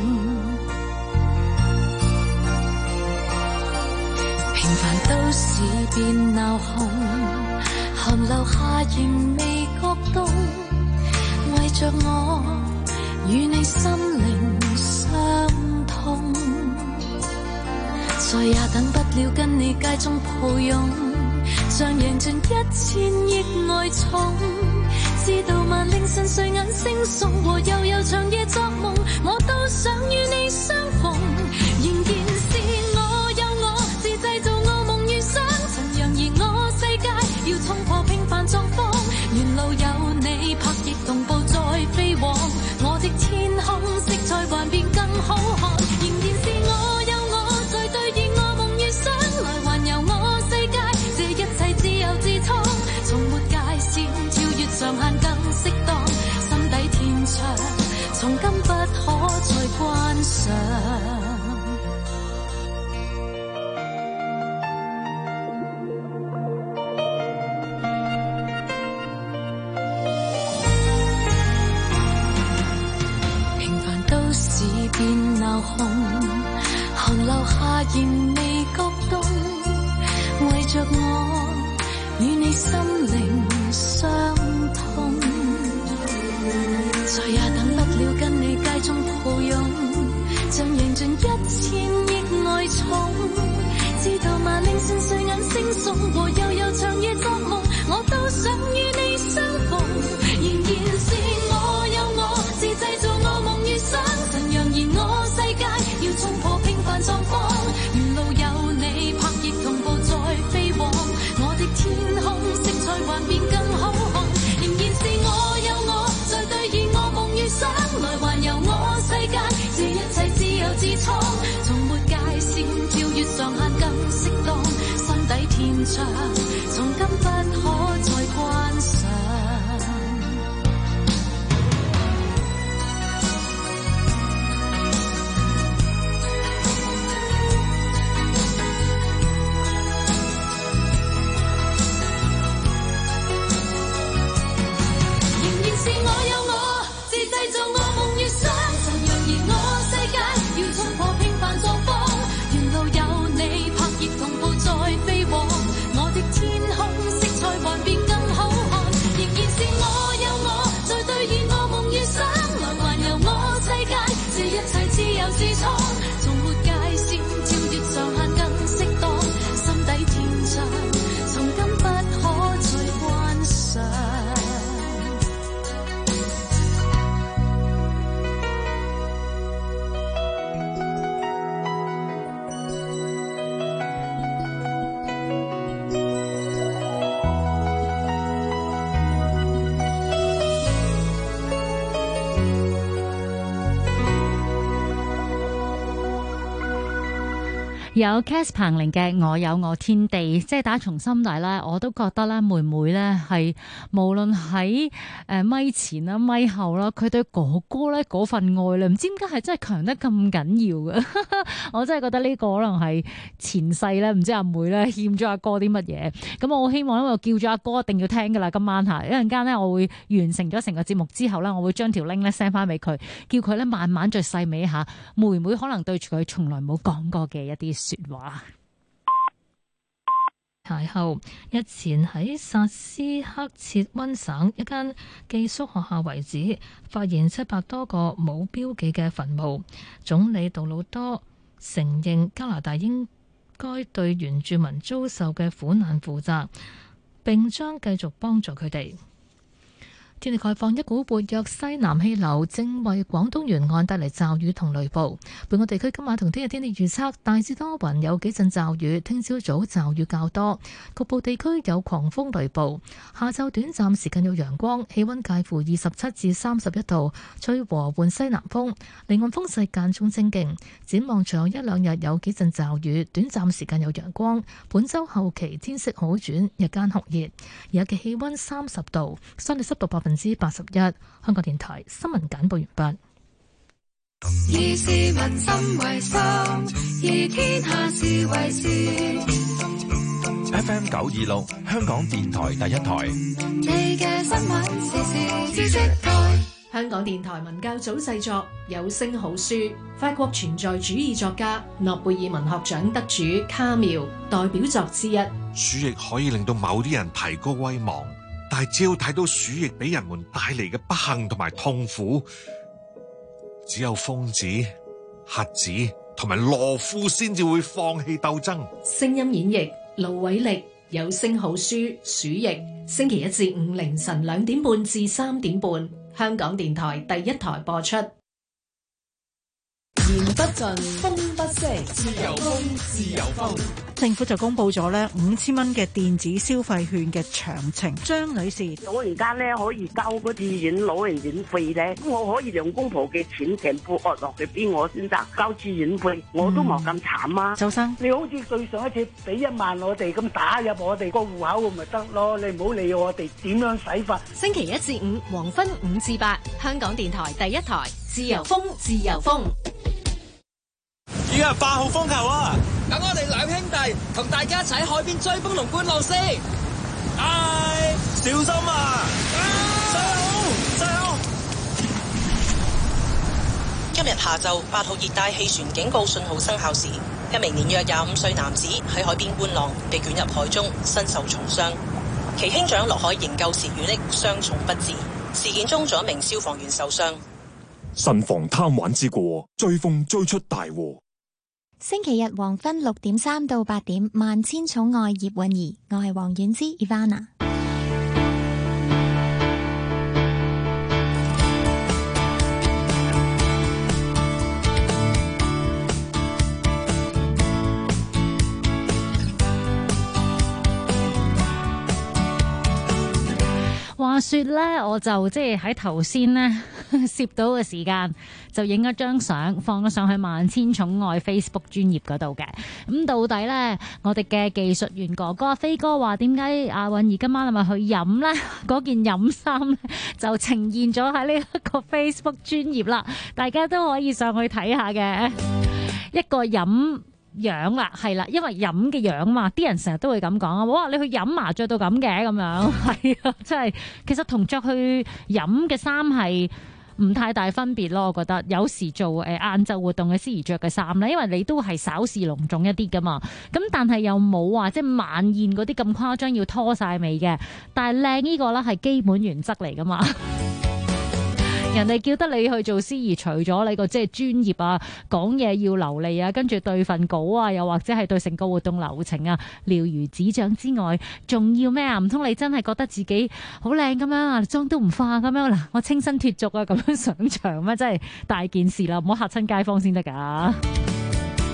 Speaker 4: 平凡都市變鬧哄，寒流下仍未覺凍，為着我與你心靈相通，再也等不了跟你街中抱擁，像贏盡1000億愛寵，知道萬令晨睡眼惺忪和悠悠長夜作夢，我都想與你相逢，仍然是我有我自製造我夢遇上，曾揚言我世界要衝破平凡狀況，沿路有你拍翼同步再飛往，我的天空色彩幻變更好看，仍然是我有我在兌現我夢遇上，來環遊我世界，這一切自由自創，從沒界線跳越上限更適當，心底天窗從今不可再關上。變鬧哄，寒流下仍未覺凍，為着我與你心靈相通，再也等不了跟你街中抱擁，像贏盡1000億愛寵，知道萬令晨睡眼惺忪和悠悠長夜作夢，我都想與你相逢，仍然是我有我自製造我夢遇上，揚言我世界要衝破平凡狀況，沿路有你拍翼同步再飛往，我的天空色彩幻變更好看，仍然是我有我在兌現我夢遇上，來環遊我世界，這一切自由自創，從沒界線跳越上限更適當，心底天窗從今不可再關上。
Speaker 1: 有 Cass 彭羚嘅我有我天地，即係打從心底咧，我都覺得咧妹妹咧係無論喺咪前啦咪後啦，佢對哥哥咧嗰份愛咧，唔知點解係真係強得咁緊要嘅。我真係覺得呢個可能係前世咧，唔知阿妹咧欠咗阿哥啲乜嘢。咁我好希望咧，我叫咗阿哥一定要聽噶啦，今晚吓一陣間咧，我會完成咗成個節目之後咧，我會將條 link 咧 send 翻俾佢，叫佢咧慢慢再細味一下妹妹可能對住佢從來冇講過嘅一啲說話。
Speaker 20: 邂逅日前喺薩斯克切溫省一間寄宿學校遺址，發現700多個冇標記嘅墳墓。總理杜魯多承認加拿大應該對原住民遭受嘅苦難負責，並將繼續幫助佢哋。天氣概況，一股活躍西南氣流正為廣東沿岸帶嚟驟雨同雷暴。本港地區今晚同聽日天氣預測大致多雲，有幾陣驟雨。聽朝早驟雨較多，局部地區有狂風雷暴。下晝短暫時間有陽光，氣溫介乎27至31度，吹和緩西南風。離岸風勢間中清勁。展望仲有一兩日有幾陣驟雨，短暫時間有陽光。本週後期天色好轉，日間酷熱。而家嘅氣溫30度，相對濕度81%。香港電台新聞簡報完畢。
Speaker 4: 以市民心為心，以天下事為事。
Speaker 5: FM 926，香港電台第一台。
Speaker 4: 你嘅新聞時事知識台。
Speaker 6: 香港電台文教組製作有聲好書，法國存在主義作家諾貝爾文學獎得主卡繆代表作之一。
Speaker 21: 鼠疫可以令到某啲人提高威望，但係只要睇到鼠疫俾人們帶嚟嘅不幸同埋痛苦，只有瘋子、瞎子同埋懦夫先至會放棄鬥爭。
Speaker 6: 聲音演繹盧偉力，有聲好書《鼠疫》，星期1至5凌晨2點半至3點半，香港電台第一台播出。言不盡，風不息，自由風，自由風。
Speaker 8: 政府就公布咗咧5000蚊嘅電子消費券嘅詳情。張女士，
Speaker 9: 我而家咧可以交嗰啲院老人院費咧，我可以用公婆嘅錢全部壓落去俾我先生交住院費，我都冇咁慘啊！
Speaker 8: 周生，
Speaker 10: 你好似對上一次俾1萬我哋咁打入我哋個戶口咪得咯？你唔好理我哋點樣使法。
Speaker 2: 星期1至5黃昏5至8，香港電台第一台，自由風，自由風。
Speaker 22: 而家係8號風球啊！等我哋兩兄弟同大家一齊喺海邊追風同觀浪先。唉，小心啊！細佬！
Speaker 23: 今日下晝8號熱帶氣旋警告信號生效時，一名年約25歲男子喺海邊觀浪，被捲入海中，身受重傷。其兄長落海營救時遇溺，傷重不治。事件中仲有一名消防員受傷。
Speaker 24: 慎防貪玩之過，追風追出大禍。
Speaker 3: 星期日黃昏6點3到8點，萬千寵愛葉韻儀，我係黃婉之 Ivana。
Speaker 1: 話說咧，我就即係喺頭先咧攝到嘅時間，就影咗張相放咗上去萬千寵愛 Facebook 專頁嗰度嘅。咁到底咧，我哋嘅技術員哥哥飛哥話點解阿韻儀今晚係咪去飲咧？嗰件飲衫咧就呈現咗喺呢一個 Facebook 專頁啦，大家都可以上去睇下嘅。一個飲樣啦，係啦，因為飲嘅樣嘛，啲人成日都會咁講啊！哇，你去飲啊，着到咁嘅咁樣，係啊，真係，其實同着去飲嘅衫係唔太大分別咯。我覺得有時做晏晝活動嘅司儀着嘅衫咧，因為你都係稍事隆重一啲噶嘛，咁但係又冇話即係晚宴嗰啲咁誇張要拖晒尾嘅，但係靚呢個咧係基本原則嚟噶嘛。人哋叫得你去做司儀，除咗你個即係專業啊，講嘢要流利啊，跟住對份稿啊，又或者係對成個活動流程啊了如指掌之外，仲要咩啊？唔通你真係覺得自己好靚咁樣啊，妝都唔化咁樣嗱，我清新脫俗啊咁樣上場咩？真係大件事啦，唔好嚇親街坊先得㗎。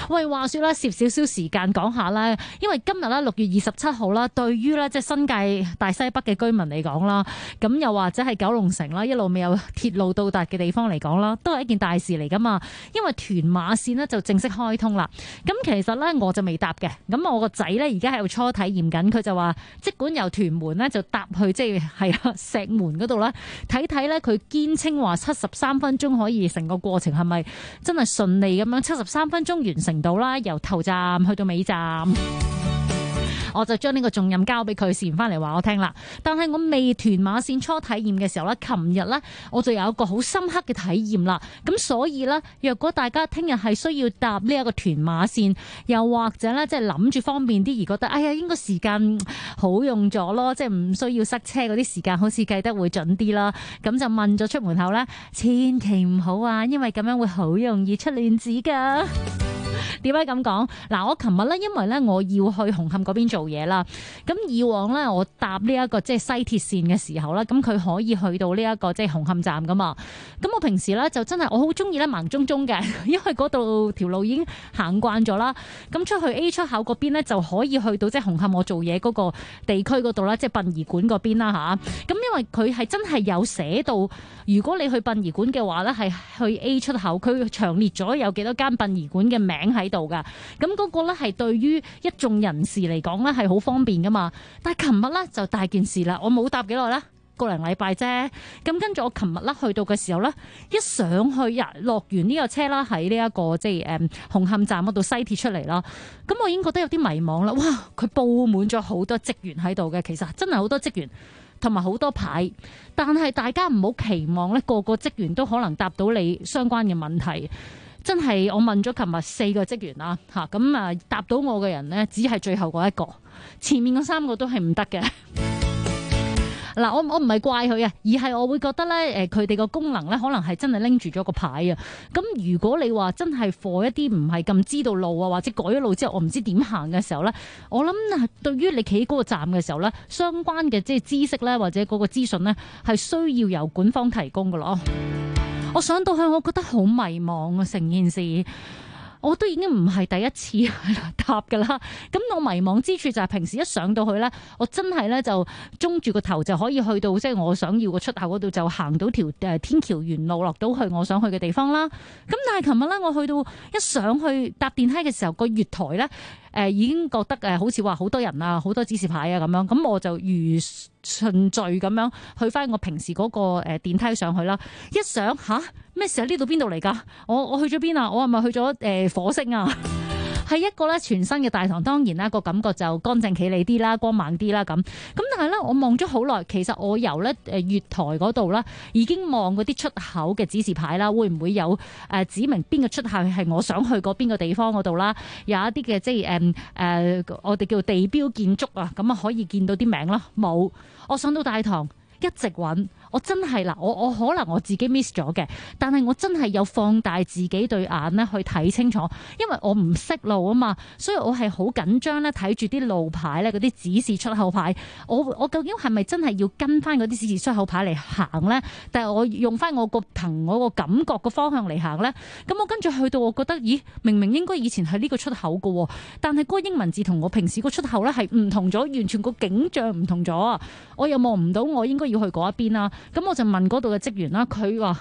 Speaker 1: 喂，話說啦，攝少少時間講下啦，因為今日啦6月27號啦，對於咧即係新界大西北嘅居民嚟講啦，咁又或者係九龍城啦，一路未有鐵路到達嘅地方嚟講啦，都係一件大事嚟噶嘛。因為屯馬線呢就正式開通啦。咁其實咧我就未搭嘅，咁我個仔咧而家喺度初體驗緊，佢就話即管由屯門咧就搭去即係石門嗰度啦，睇睇咧佢堅稱話73分鐘可以成個過程係咪真係順利咁樣73分鐘完成到啦，由頭站去到尾站。我就將呢個重任交俾佢，試完翻嚟話我聽啦。但係我未屯馬線初體驗嘅時候咧，琴日咧我就有一個好深刻嘅體驗啦。咁所以咧，若果大家聽日係需要搭呢一個屯馬線，又或者咧即係諗住方便啲而覺得哎呀應該時間好用咗咯，即係唔需要塞車嗰啲時間好似計得會準啲啦。咁就問咗出門口咧，千祈唔好啊，因為咁樣會好容易出亂子㗎。點解咁講？嗱，我琴日咧，因為咧我要去紅磡嗰邊做嘢啦。咁以往咧，我搭呢一個即係西鐵線嘅時候咧，咁佢可以去到呢一個即係紅磡站噶嘛。咁我平時咧就真係我好中意咧盲中中嘅，因為嗰度條路已經行慣咗啦。咁出去 A 出口嗰邊咧就可以去到即係紅磡我做嘢嗰個地區嗰度啦，即係殯儀館嗰邊啦吓。咁因為佢係真係有寫到，如果你去殯儀館嘅話咧，係去 A 出口，佢詳列咗有幾多間殯儀館嘅名喺度噶。咁嗰個咧係對於一眾人士嚟講咧係好方便噶嘛。但係琴日咧就大件事啦，我冇搭幾耐啦，個零禮拜啫。咁跟住我琴日咧去到嘅時候咧，一上去落完呢個車啦，喺呢一個即係紅磡站嗰度西鐵出嚟啦。咁我已經覺得有啲迷茫啦。哇！佢佈滿咗好多職員喺度嘅，其實真係好多職員同埋好多牌。但係大家唔好期望咧，個個職員都可能答到你相關嘅問題。真係我問咗琴日4個職員啦，咁啊答到我嘅人呢，只係最後嗰一個，前面嗰3個都係唔得嘅。嗱，我唔係怪佢啊，而係我會覺得咧，佢哋個功能咧，可能係真係拎住咗個牌啊。咁如果你話真係貨一啲唔係咁知道路啊，或者改咗路之後我唔知點行嘅時候咧，我諗對於你企喺嗰個站嘅時候咧，相關嘅即係知識咧，或者嗰個資訊咧，係需要由管方提供㗎咯。我上到去，我覺得好迷茫啊！成件事，我都已經唔係第一次搭㗎啦。咁我迷茫之處就係平時一上到去咧，我真係咧就中住個頭就可以去到即係我想要個出口嗰度，就行到條天橋沿路落到去我想去嘅地方啦。咁但係琴日咧，我去到一上去搭電梯嘅時候，個月台咧已經覺得好似話好多人啊，好多指示牌啊咁樣。咁我就如順序咁樣去翻我平時嗰個電梯上去啦。一上咩事啊？呢度邊度嚟㗎？我去咗邊啊？我係咪去咗火星啊？係一個咧全新嘅大堂，當然啦個感覺就乾淨企理啲啦，光猛啲啦咁。但係咧，我望咗好耐，其實我由咧月台嗰度啦，已經望嗰啲出口嘅指示牌啦，會唔會有指明邊個出口係我想去嗰邊個地方嗰度啦？有一啲嘅即係我哋叫地標建築啊，咁啊可以見到啲名啦。冇，我上到大堂一直揾。我真係嗱，我可能我自己 miss 咗嘅，但係我真係有放大自己對眼咧去睇清楚，因為我唔識路啊嘛，所以我係好緊張咧睇住啲路牌咧，嗰啲指示出口牌，我究竟係咪真係要跟翻嗰啲指示出口牌嚟行咧？但係我用翻我個憑我個感覺個方向嚟行咧？咁我跟住去到，我覺得咦，明明應該以前係呢個出口㗎，但係嗰個英文字同我平時個出口咧係唔同咗，完全個景象唔同咗啊！我又望唔到我應該要去嗰一邊啦。咁我就問嗰度嘅職員啦，佢話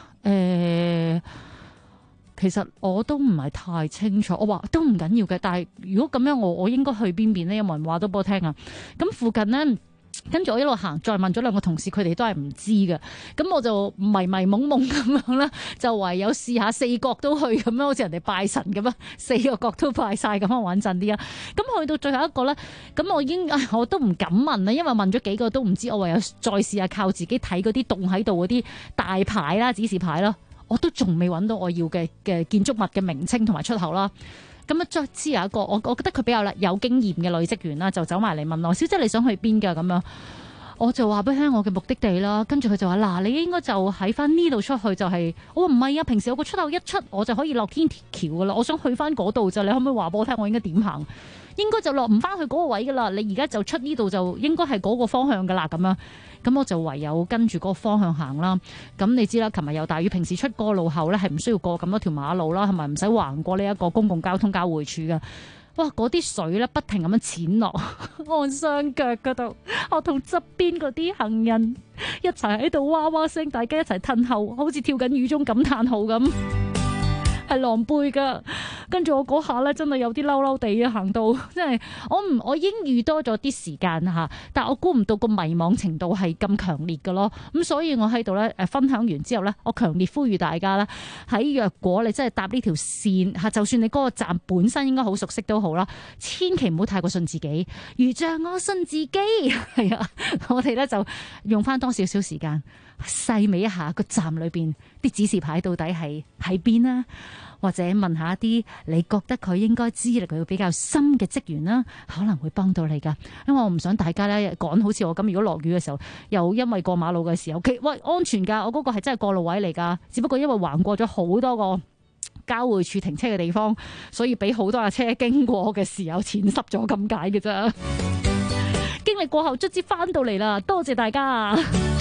Speaker 1: 其實我都唔係太清楚。我話都唔緊要嘅，但係如果咁樣我應該去邊邊呢？有冇人話到俾我聽啊？咁附近呢，跟住我一路行，再問咗2個同事，佢哋都係唔知嘅。咁我就迷迷懵懵咁樣啦，就唯有試下4角都去咁樣，好似人哋拜神咁啊，4個角都拜晒咁樣穩陣啲啊。咁去到最後一個咧，咁我都唔敢問啦，因為問咗幾個都唔知，我唯有再試下靠自己睇嗰啲棟喺度嗰啲大牌啦、指示牌啦，我都仲未揾到我要嘅建築物嘅名稱同埋出口啦。咁啊，再知有一個，我覺得佢比較有經驗嘅女職員啦，就走埋嚟問我：小姐你想去邊㗎？咁樣， 我就話俾佢聽我嘅目的地啦，跟住佢就話嗱，你應該就喺翻呢度出去就係、我話唔係啊，平時有個出口一出我就可以落天橋噶啦，我想去翻嗰度就，你可唔可以話俾我聽我應該點行？應該就落唔翻去嗰個位噶啦，你而家就出呢度就應該係嗰個方向噶啦咁樣，咁我就唯有跟住嗰個方向行啦。咁你知啦，琴日又大雨，平時出個路口咧係唔需要過咁多條馬路啦，係咪唔使橫過呢一個公共交通交匯處噶？哇！嗰啲水咧不停咁樣濺落我雙腳嗰度，我同側邊嗰啲行人一齊喺度哇哇聲，大家一齊褪後，好似跳緊雨中感嘆號咁。係狼狽噶，跟住我嗰下咧真係有啲嬲嬲地啊，行到真係我已經預多咗啲時間吓，但我估唔到個迷惘程度係咁強烈噶咯。咁所以我喺度咧分享完之後咧，我強烈呼籲大家啦，喺若果你真係搭呢條線吓，就算你嗰個站本身應該好熟悉都好啦，千祈唔好太過信自己，如像我信自己係啊，我哋咧就用翻多少少時間細味一下個站裏邊啲指示牌到底係喺邊啊，或者問下一啲你覺得佢應該資歷佢比較深嘅職員啦，可能會幫到你噶。因為我唔想大家咧趕好似我咁，如果落雨嘅時候又因為過馬路嘅時候，喂，安全噶，我嗰個係真係過路位嚟噶，只不過因為橫過咗好多個交匯處停車嘅地方，所以俾好多架車經過嘅時候淺濕咗咁解嘅啫。經歷過後卒之翻到嚟啦，多謝大家。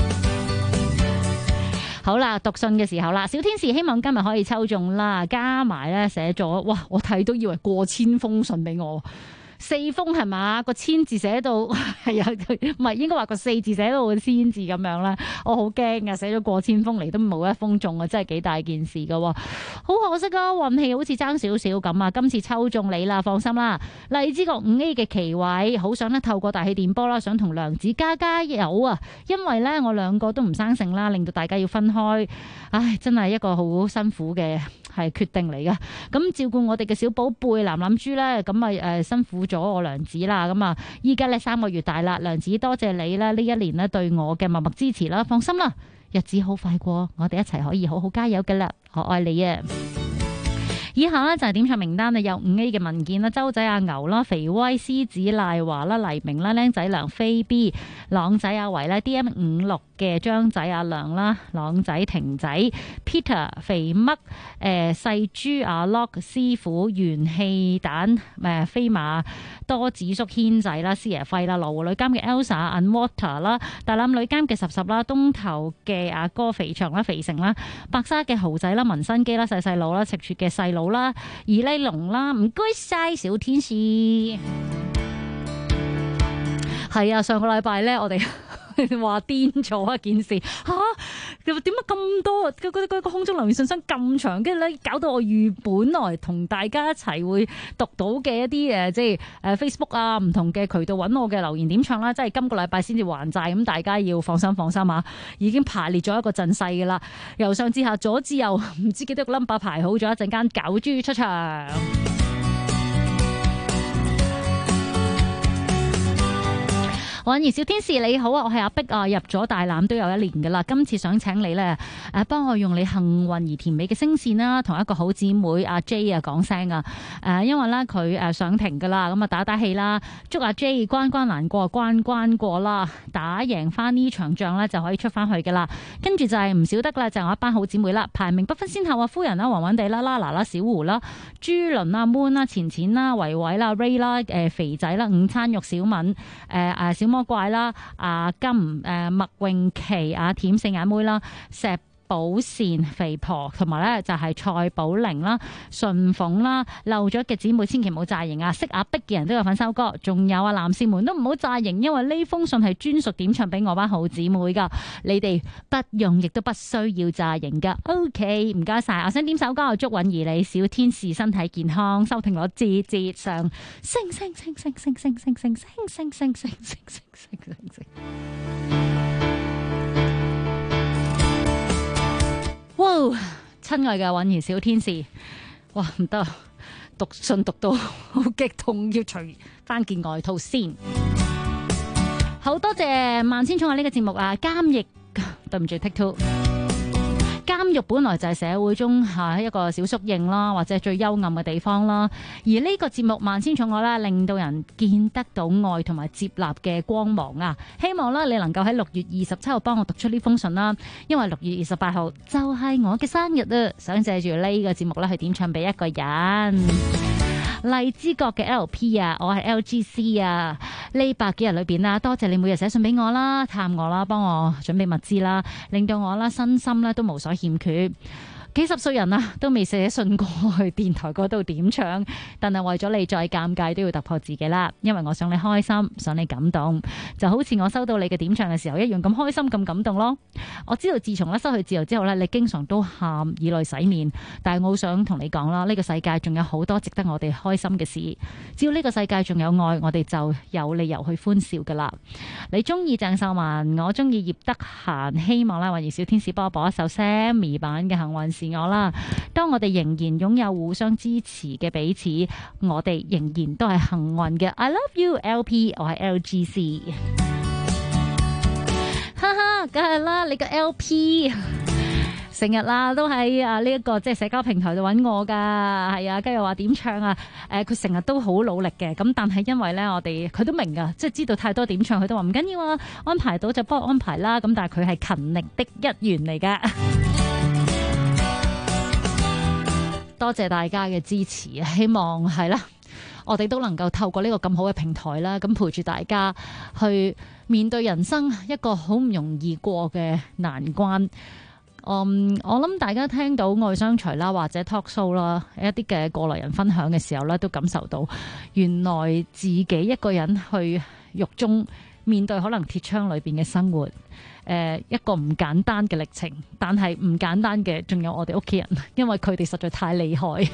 Speaker 1: 好啦，讀信嘅時候啦，小天使希望今日可以抽中啦，加埋咧寫咗，哇！我睇都以為過千封信俾我，4封係嘛？個千字寫到係啊，唔係應該話個4字寫到個千字咁樣啦。我好驚啊，寫咗過千封嚟都冇一封中啊，真係幾大件事噶。好可惜啊，運氣好似爭少少咁啊！今次抽中你啦，放心啦。荔枝角5A 嘅奇偉，好想咧透過大氣電波啦，想同梁子加油啊！因為咧我兩個都唔生性啦，令到大家要分開，唉，真係一個好辛苦嘅係決定嚟噶。咁照顧我哋嘅小寶貝藍藍豬咧，咁啊辛苦咗我梁子啦。咁啊依家咧3個月大啦，梁子多謝你啦，呢一年咧對我嘅默默支持啦，放心啦，日子好快過，我哋一齊可以好好加油噶啦，我愛你啊！以下呢就係點唱名單啊，有5A 嘅文件啦，周仔阿牛啦，肥威獅子賴華啦，黎明啦，僆仔梁飛 B 朗仔阿維啦 DM56嘅張仔阿良啦，朗仔婷仔 Peter 肥嘜細豬阿 Lock 師傅元氣蛋飛馬多子叔軒仔啦，師爺輝啦，羅湖女監嘅 Elsa Unwater 啦，大欖女監嘅十啦，東頭嘅阿哥肥長啦，肥成啦，白沙嘅豪仔啦，文新基啦，細佬啦，赤柱嘅細佬啦，二呢龍啦，唔該晒小天使。係啊，上個禮拜咧，我哋話癲咗一件事吓，點解咁多個空中留言信箱咁長，跟住咧搞到我本來同大家一齊會讀到嘅一啲即係Facebook 啊，唔同嘅渠道揾我嘅留言點唱啦，即係今個禮拜先至還債，咁大家要放心啊，已經排列咗一個陣勢噶啦，由上至下左至右唔知幾多個 number 排好咗，一陣間攪珠出場。婉兒小天使你好啊，我係阿碧啊，入咗大欖都有1年噶啦，今次想請你咧幫我用你幸運而甜美嘅聲線啦，同一個好姊妹阿 J 啊講聲啊，因為咧佢上庭噶啦，咁啊打氣啦，祝阿 J 關難過關過啦，打贏翻呢場仗咧就可以出翻去噶啦，跟住就係唔少得啦，就係我一班好姊妹啦，排名不分先後啊，夫人啦、黃韻地啦、啦啦、小胡啦、朱倫啦、Moon 啦、錢啦、維維啦、Ray 啦、肥仔啦、午餐肉小敏、小魔怪啦、阿金、麥詠琪、阿甜四眼妹啦、石寶善肥婆，同埋咧就係蔡寶玲啦、順鳳啦，漏咗嘅姊妹千祈唔好詐型啊！識阿碧嘅人都有份收歌，仲有啊男士們都唔好詐型，因為呢封信係專屬點唱俾我班好姊妹噶，你哋不用亦都不需要詐型噶。OK， 唔該晒，我想點首歌，祝允兒你小天使身體健康，收聽率節上升。哇！親愛嘅允兒小天使，哇唔得，讀信讀到好激動，要除翻件外套先。好多謝萬千寵愛呢個節目啊！監獄，對唔住 Take Two。監監獄本來就係社會中一個小縮影啦，或者最幽暗嘅地方啦。而呢個節目萬千寵愛啦，令到人見得到愛同埋接納嘅光芒啊！希望啦你能夠喺6月27號幫我讀出呢封信啦，因為6月28號就係我嘅生日啊！想借住呢個節目咧去點唱俾一個人。荔枝角嘅 LP 啊，我係 LGC 啊，呢100幾日裏邊啦，多謝你每日寫信俾我啦，探我啦，幫我準備物資啦，令到我啦身心咧都無所欠缺。幾十歲人啊，都未寫信過去電台嗰度點唱，但係為咗你再尷尬都要突破自己啦，因為我想你開心，想你感動，就好似我收到你嘅點唱嘅時候一樣咁開心咁感動咯。我知道自從咧失去自由之後咧，你經常都喊以淚洗面，但係我好想同你講啦，呢個世界仲有好多值得我哋開心嘅事，只要呢個世界仲有愛，我哋就有理由去歡笑噶啦。你中意鄭秀文，我中意葉德嫻，希望啦雲兒小天使幫我播一首 Sammy 版嘅幸運是我啦。當我哋仍然擁有互相支持嘅彼此，我哋仍然都係幸運嘅。I love you LP， 我係 LGC。哈哈，梗係啦，你個 LP 成日啦都喺呢一個即係社交平台度揾我噶，係啊，跟住話點唱啊，佢成日都好努力嘅，咁但係因為咧我哋佢都明噶，即係知道太多點唱，佢都話唔緊要啊，安排到就幫我安排啦，咁但係佢係勤力的一員嚟噶。多謝大家嘅支持，希望係啦，我哋都能夠透過呢個咁好嘅平台啦，咁陪住大家去面對人生一個好唔容易過嘅難關。我諗大家聽到愛相隨啦，或者 talk show 啦，一啲嘅過來人分享嘅時候咧，都感受到原來自己一個人去獄中面對可能鐵窗裏邊嘅生活。一個唔簡單嘅歷程，但係唔簡單嘅仲有我哋屋企人，因為佢哋實在太厲害。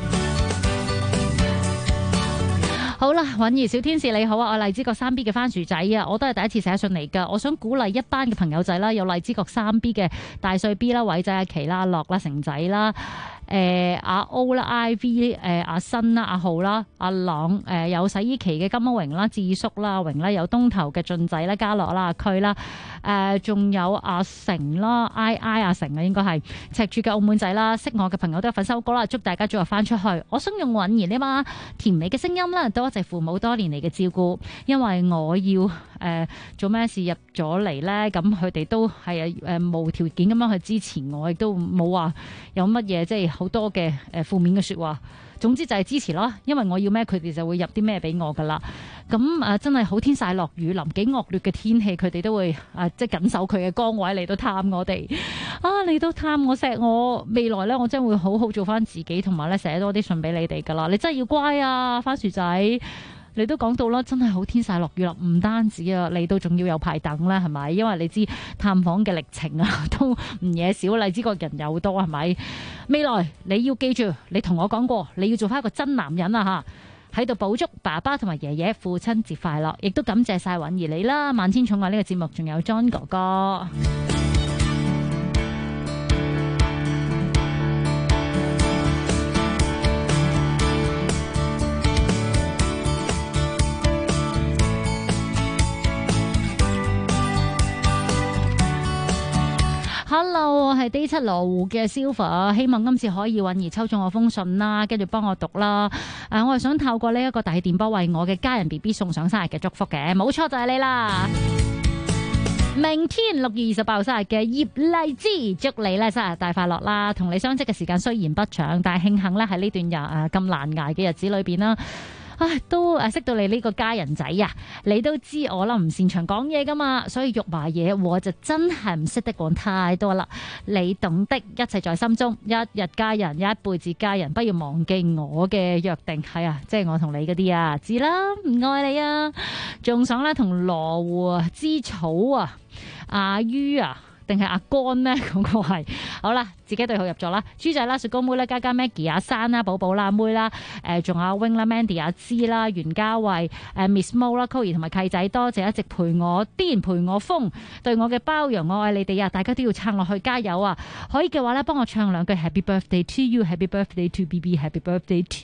Speaker 1: 好啦，允兒小天使你好啊，我荔枝角3B 嘅番薯仔啊，我都係第一次寫信嚟噶。我想鼓勵一班嘅朋友仔啦，有荔枝角3B 嘅大帥 B 啦、偉仔、阿琪啦、阿樂啦、成仔啦、阿 O 啦、IV 阿新啦、阿浩啦、阿朗有洗衣旗嘅金歐榮啦、智叔啦、阿榮啦，有東頭嘅俊仔啦、嘉樂啦、阿區啦，仲有阿成啦、I 阿成啊，應該係赤柱嘅澳門仔啦，識我嘅朋友都有份收歌啦，祝大家早日翻出去。我想用允兒呢嘛甜美嘅聲音啦，多謝父母多年嚟嘅照顧，因為我要做咩事入咗嚟呢，咁佢哋都係無條件咁樣去支持我，亦都冇話有乜嘢即係好多嘅負面嘅說話。總之就係支持咯，因為我要咩，佢哋就會入啲咩俾我噶啦。咁真係好天曬落雨淋，幾惡劣嘅天氣，佢哋都會即係緊守佢嘅崗位嚟到探我哋。嚟到探我錫我，未來咧我真會好好做翻自己，同埋咧寫多啲信俾你哋噶啦。你真係要乖啊，番薯仔。你都講到啦，真係好天曬落雨啦，唔單止啊，嚟到仲要有排等啦，係咪？因為你知探訪嘅歷程啊，都唔嘢少，荔枝角人又多，係咪？未來你要記住，你同我講過，你要做翻一個真男人啊吓！喺度補祝爸爸同埋爺爺父親節快樂，亦都感謝晒允兒你啦，萬千寵愛呢個節目，仲有 John 哥哥。Hello， 我係 D7 羅湖嘅 Silver， 希望今次可以允兒抽中我封信啦，跟住幫我讀啦。我係想透過呢一個大電波為我嘅家人 BB 送上生日嘅祝福嘅，冇錯就係你啦。明天6月28號生日嘅葉麗芝，祝你咧生日大快樂啦！同你相識嘅時間雖然不長，但係慶幸咧喺呢段咁難捱嘅日子裏邊啦。都識到你呢個家人仔啊！你都知我啦，唔擅長講嘢噶嘛，所以肉麻嘢我就真係唔識得講太多啦。你懂得，一切在心中，一日家人，一輩子家人，不要忘記我嘅約定。係啊，即係我同你嗰啲啊，知啦，唔愛你啊，仲想咧同羅湖之草啊、阿於啊。定係阿乾呢？嗰個係好啦，自己對號入座啦。豬仔啦、雪糕妹啦、嘉嘉 Maggie 阿珊啦、寶寶啦、妹啦，仲有阿 wing 啦、Mandy 阿芝啦、袁嘉慧、Miss Mo 啦、Cory 同埋契仔，多謝一直陪我癲、陪我瘋，對我嘅包容，我愛你哋啊！大家都要撐落去，加油啊！可以嘅話咧，幫我唱兩句 Happy Birthday to you，Happy Birthday to BB，Happy Birthday to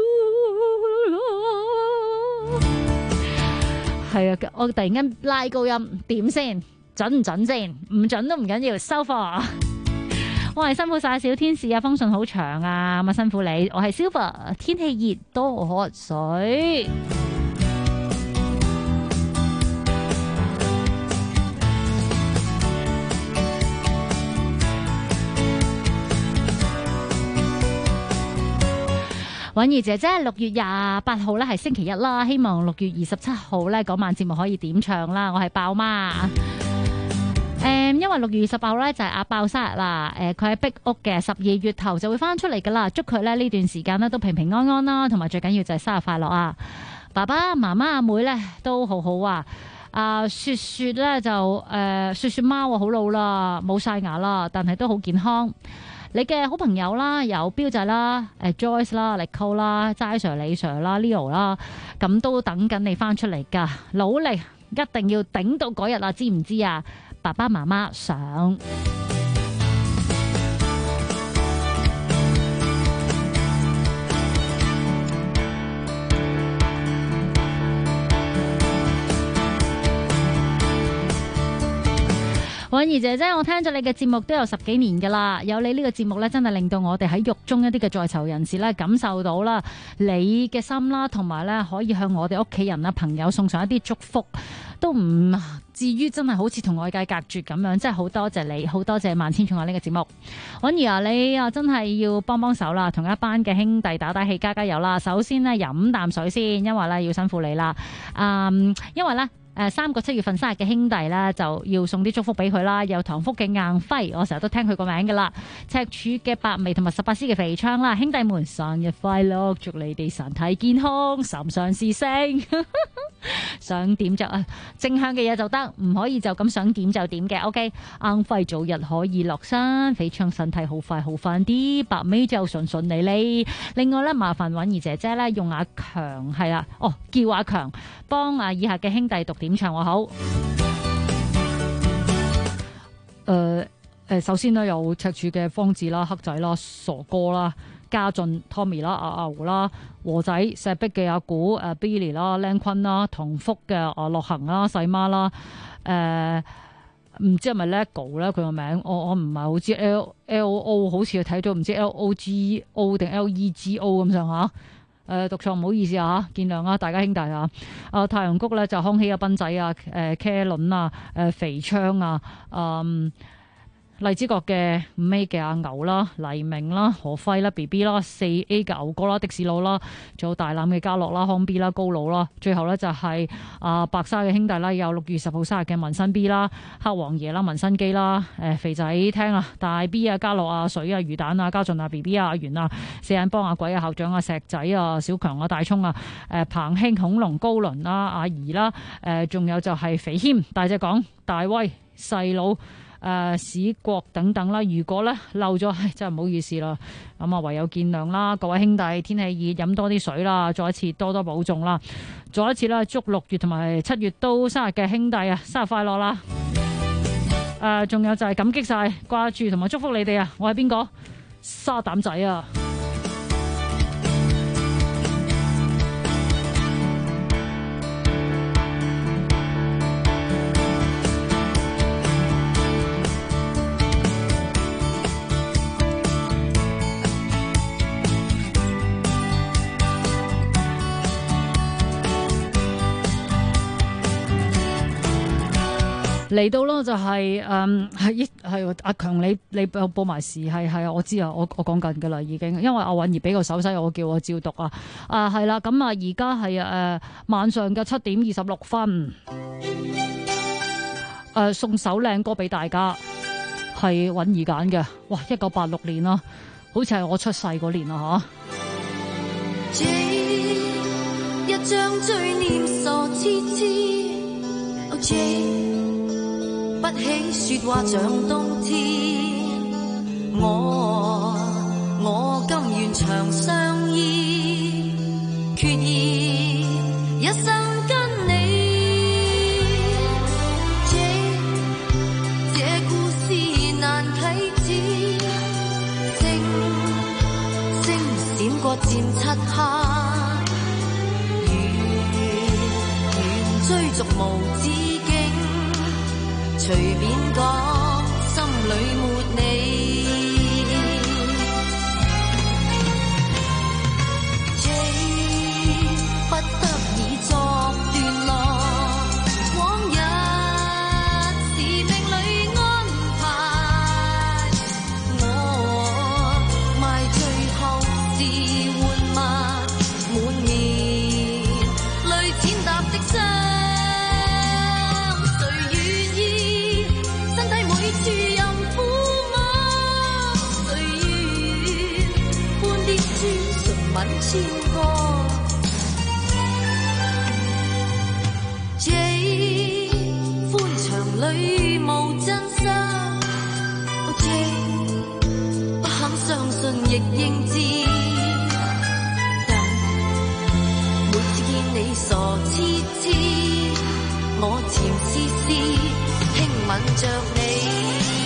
Speaker 1: you。係啊，我突然間拉高音點先？準唔準先？唔準都唔緊要，收貨。 喂，辛苦晒小天使啊，封信好長啊，咁啊辛苦你。我係 Silver， 天氣熱多喝水。允兒姐姐，6月28號咧係星期一啦，希望6月27號咧嗰晚節目可以點唱啦。我係爆媽，因為6月28號咧就係阿爆生日啦。佢喺壁屋嘅12月頭就會翻出嚟噶啦，祝佢咧呢段時間咧都平平安安啦，同埋最緊要就係生日快樂啊！爸爸媽媽阿妹咧都好好啊。雪雪咧就雪雪貓啊好老啦，冇晒牙啦，但係都好健康。你嘅好朋友啦，有標仔啦、Joyce 啦、Nicole 啦、齋 Sir、李 Sir 啦、Leo 啦，咁都等緊你翻出嚟噶，努力一定要頂到嗰日啊，知唔知啊？爸爸媽媽想。允兒姐姐，我聽咗你嘅節目都有10幾年噶啦，有你呢個節目咧，真係令到我哋喺獄中一啲嘅在囚人士咧，感受到啦你嘅心啦，同埋咧可以向我哋屋企人啦、朋友送上一啲祝福，都唔至於真係好似同外界隔絕咁樣，真係好多謝你，好多謝萬千寵愛呢個節目。允兒啊，你啊真係要幫幫手啦，同一班嘅兄弟打打氣、加加油啦。首先呢，飲啖水先，因為咧要辛苦你啦。因為咧。3個7月份生日嘅兄弟咧，就要送啲祝福俾佢啦。有唐福嘅硬輝，我成日都聽佢個名噶啦。赤柱嘅白眉同埋18師嘅肥昌啦，兄弟們生日快樂，祝你哋身體健康，心想事成。想點就正向嘅嘢就得，唔可以就咁想點就點嘅。OK， 硬輝早日可以落山，肥昌身體好快好返啲，白眉就順順利利。另外咧，麻煩允兒姐姐咧用阿強係啦，叫阿強幫以下嘅兄弟讀點唱我好。首先呢，有赤柱嘅方志啦、黑仔啦、傻哥啦、家俊、Tommy 啦、阿牛啦、和仔、石壁嘅阿古、Billy 啦、靚坤啦、同福嘅樂恒啦、細媽啦，唔知係咪 Lego 咧佢個名，我唔係好知 L-O 好似睇到唔知 L-O-G-O 定 L-E-G-O 咁上下。讀錯唔好意思啊，見諒啊，大家兄弟啊。太陽谷咧就康熙啊、斌仔啊、茄輪啊、肥昌啊、荔枝角嘅5A 嘅阿牛啦、黎明啦、何輝啦、BB 啦、4A 嘅牛哥啦、的士佬啦，仲有大欖嘅嘉樂啦、康 B 啦、高佬啦，最後咧就係白沙嘅兄弟啦，有6月10號生日嘅文新 B 啦、黑王爺啦、文新基啦、肥仔聽啊、大 B 啊、嘉樂啊、水啊、魚蛋啊、家俊啊、BB 啊、阿元啊、四眼幫阿鬼啊、校長啊、石仔啊、小強啊、大聰啊、彭興、恐龍、高倫啦、阿怡啦，仲有就係肥謙、大隻港、大威、細佬。史國等等啦，如果咧漏咗，真係唔好意思啦。咁啊，唯有見諒啦。各位兄弟，天氣熱，飲多啲水啦。再一次多多保重啦。再一次啦，祝6月同埋7月都生日嘅兄弟啊，生日快樂啦！仲有就係感激晒、掛住同埋祝福你哋啊！我係邊個？沙膽仔啊！嚟到咯，就係係阿強，你報埋時係我知啊，我講緊噶啦已經，因為阿允兒俾個手勢我，叫我照讀啊。係啦，咁而家係晚上嘅7點26分，送首靚歌俾大家，係允兒揀嘅。哇，1986年啦，好似係我出世嗰年啦
Speaker 4: 這一張罪孽傻痴痴不起說話像冬天，我甘願長相依，決意一生跟你。這故事難啟齒，星閃過漸漆黑，願追逐無止境，隨便講，心裏沒你。 裏無真心，即不肯相信亦認知，但每次見你傻痴痴，我潛絲絲輕吻着你。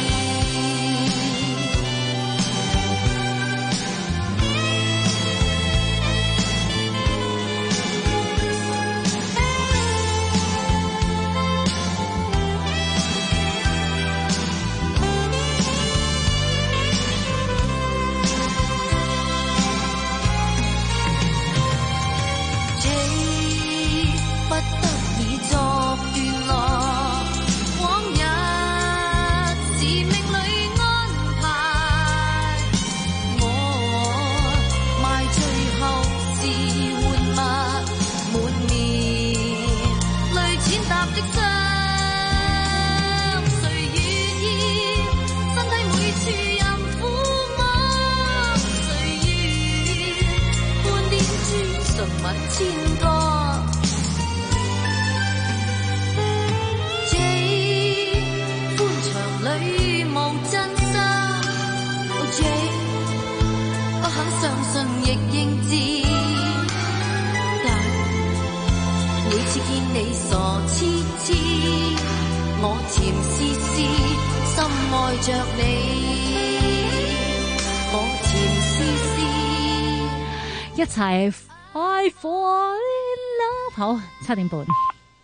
Speaker 1: 一齊 I fall in love。 好，7點半。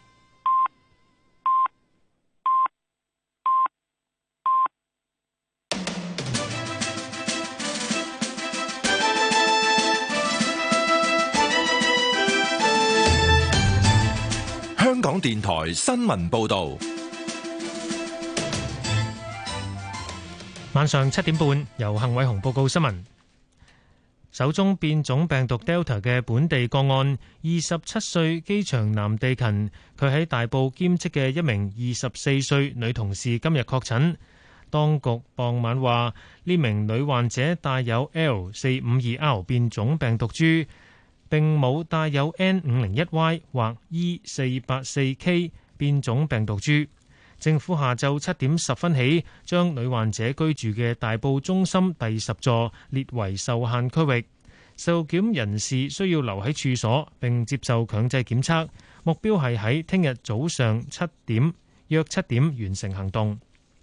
Speaker 5: 香港電台新聞報道。
Speaker 14: 晚上7點半，由幸偉雄報告新聞。首宗變種病毒 Delta 嘅本地個案，27歲機場男地勤，佢喺大埔兼職嘅一名24歲女同事今日確診。當局傍晚話，呢名女患者帶有 L452R 變種病毒株，並冇帶有 N501Y 或 E484K 變種病毒株。政府下晝7點10分起，將女患者居住嘅大埔中心第10座列為受限區域。受檢人士需要留喺處所並接受強制檢測，目標係喺聽日早上約7點完成行動。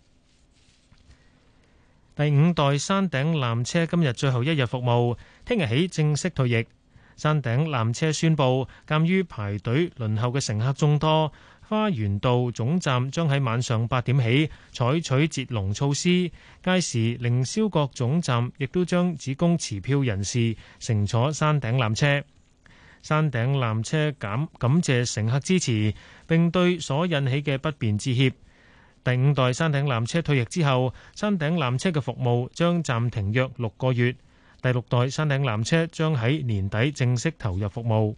Speaker 14: 第5代山頂纜車今日最後一日服務，聽日起正式退役。山頂纜車宣布，鑑於排隊輪候嘅乘客眾多，花園道總站將喺晚上8點起採取截龍措施，屆時凌霄閣總站亦都將只供持票人士乘坐山頂纜車。山頂纜車感謝乘客支持，並對所引起嘅不便致歉。第5代山頂纜車退役之後，山頂纜車嘅服務將暫停約6個月。第6代山頂纜車將喺年底正式投入服務。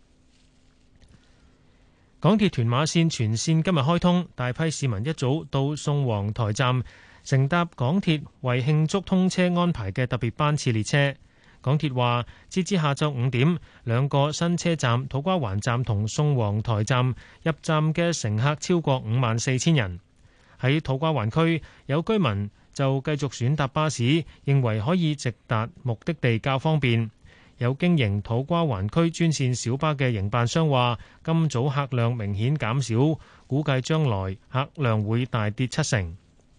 Speaker 14: 港鐵屯馬線全線今日開通，大批市民一早到宋皇臺站乘搭港鐵為慶祝通車安排嘅特別班次列車。港鐵話，截至下晝5點，兩個新車站土瓜灣站同宋皇臺站入站嘅乘客超過54,000人。喺土瓜灣區，有居民就繼續選搭巴士，認為可以直達目的地較方便。有經營土瓜灣區專線小巴嘅營辦商話，今早客量明顯減少，估計將來客量會大跌70%。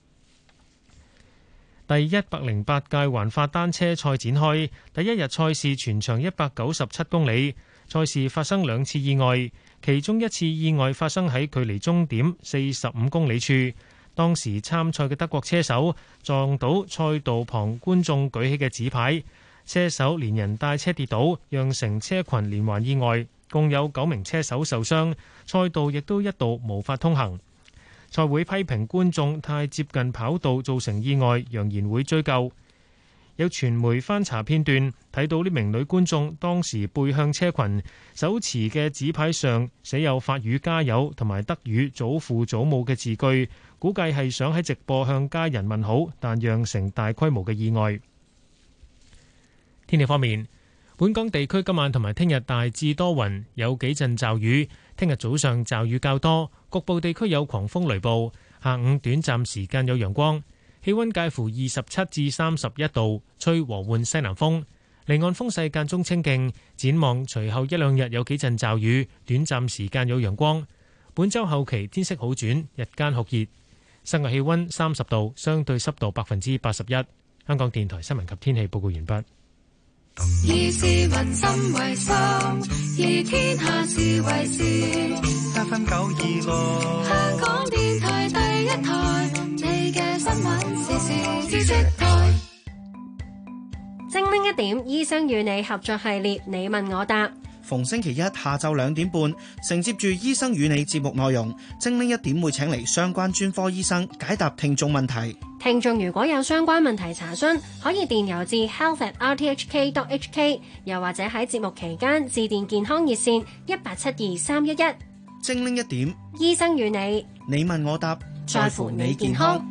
Speaker 14: 第108屆環法單車賽展開，第一日賽事全長197公里，賽事發生2次意外，其中一次意外發生喺距離終點45公里處。當時參賽嘅德國車手撞到賽道旁觀眾舉起嘅紙牌，車手連人帶車跌倒，釀成車群連環意外，共有9名車手受傷，賽道亦都一度無法通行。賽會批評觀眾太接近跑道造成意外，揚言會追究。有傳媒翻查片段，睇到呢名女觀眾當時背向車群，手持嘅紙牌上寫有法語加油同埋德語祖父祖母嘅字句，估計係想喺直播向家人問好，但釀成大規模嘅意外。天氣方面，本港地區今晚同埋聽日大致多雲，有幾陣驟雨。聽日早上驟雨較多，局部地區有狂風雷暴。 下午短暫時間有陽光，氣溫介乎27至31度，吹和緩西南風。離岸風勢間中清勁，展望隨後一兩日有幾陣驟雨，短暫時間有陽光。本週後期天色好轉，日間酷熱。室外氣溫30度，相對濕度81%。香港電台新聞及天氣報告完畢。
Speaker 4: 以市民心為心，以天下事為事。8分926，香港電台第一台，你嘅新聞時事知識台。
Speaker 2: 精靈一點，醫生與你合作系列，你問我答。
Speaker 17: 逢星期一下晝2點半，承接住醫生與你節目內容，精靈一點會請嚟相關專科醫生解答聽眾問題。
Speaker 2: 聽眾如果有相關問題查詢，可以電郵至 health@rthk.hk， 又或者喺節目期間致電健康熱線1872-311。
Speaker 17: 精靈一點，
Speaker 2: 醫生與你，
Speaker 17: 你問我答，在乎你健康。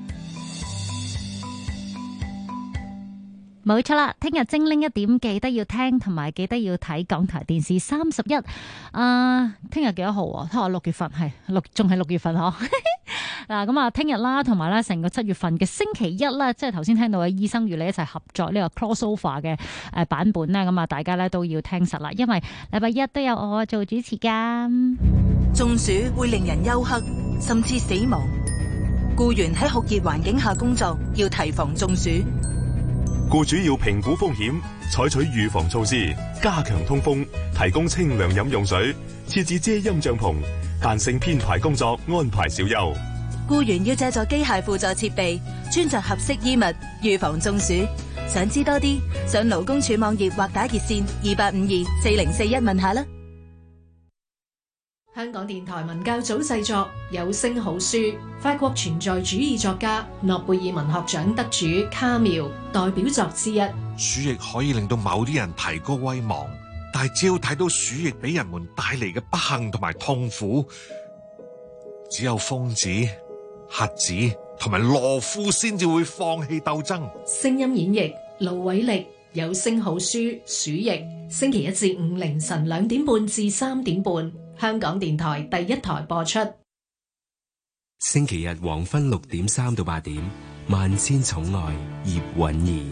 Speaker 1: 冇錯啦，聽日精靈一點記得要聽，同埋記得要睇港台電視31。聽日幾多號啊？睇下6月份係仲係6月份嗬。嗱咁啊，聽日啦，同埋咧成個7月份嘅星期一啦，即係頭先聽到嘅醫生與你一齊合作呢個 crossover 嘅版本咧，咁啊大家咧都要聽實啦，因為禮拜一都有我做主持噶。
Speaker 7: 中暑會令人休克，甚至死亡。僱員喺酷熱環境下工作，要提防中暑。
Speaker 24: 僱主要評估風險，採取預防措施，加強通風，提供清涼飲用水，設置遮陰帳篷，彈性編排工作，安排小休。
Speaker 7: 僱員要借助機械輔助設備，穿着合適衣物，預防中暑。想知多啲，上勞工處網頁或打熱線28524041問下啦。
Speaker 6: 香港電台文教組製作有聲好書，法國存在主義作家諾貝爾文學獎得主卡繆代表作之一。
Speaker 21: 鼠疫可以令到某啲人提高威望，但係只要睇到鼠疫俾人們帶嚟嘅不幸同埋痛苦，只有瘋子、瞎子同埋懦夫先至會放棄鬥爭。
Speaker 6: 聲音演繹盧偉力，有聲好書鼠疫，星期一至五凌晨2點半至3點半，香港電台第一台播出。
Speaker 12: 星期日黃昏6點3到8點，萬千寵愛葉韻儀。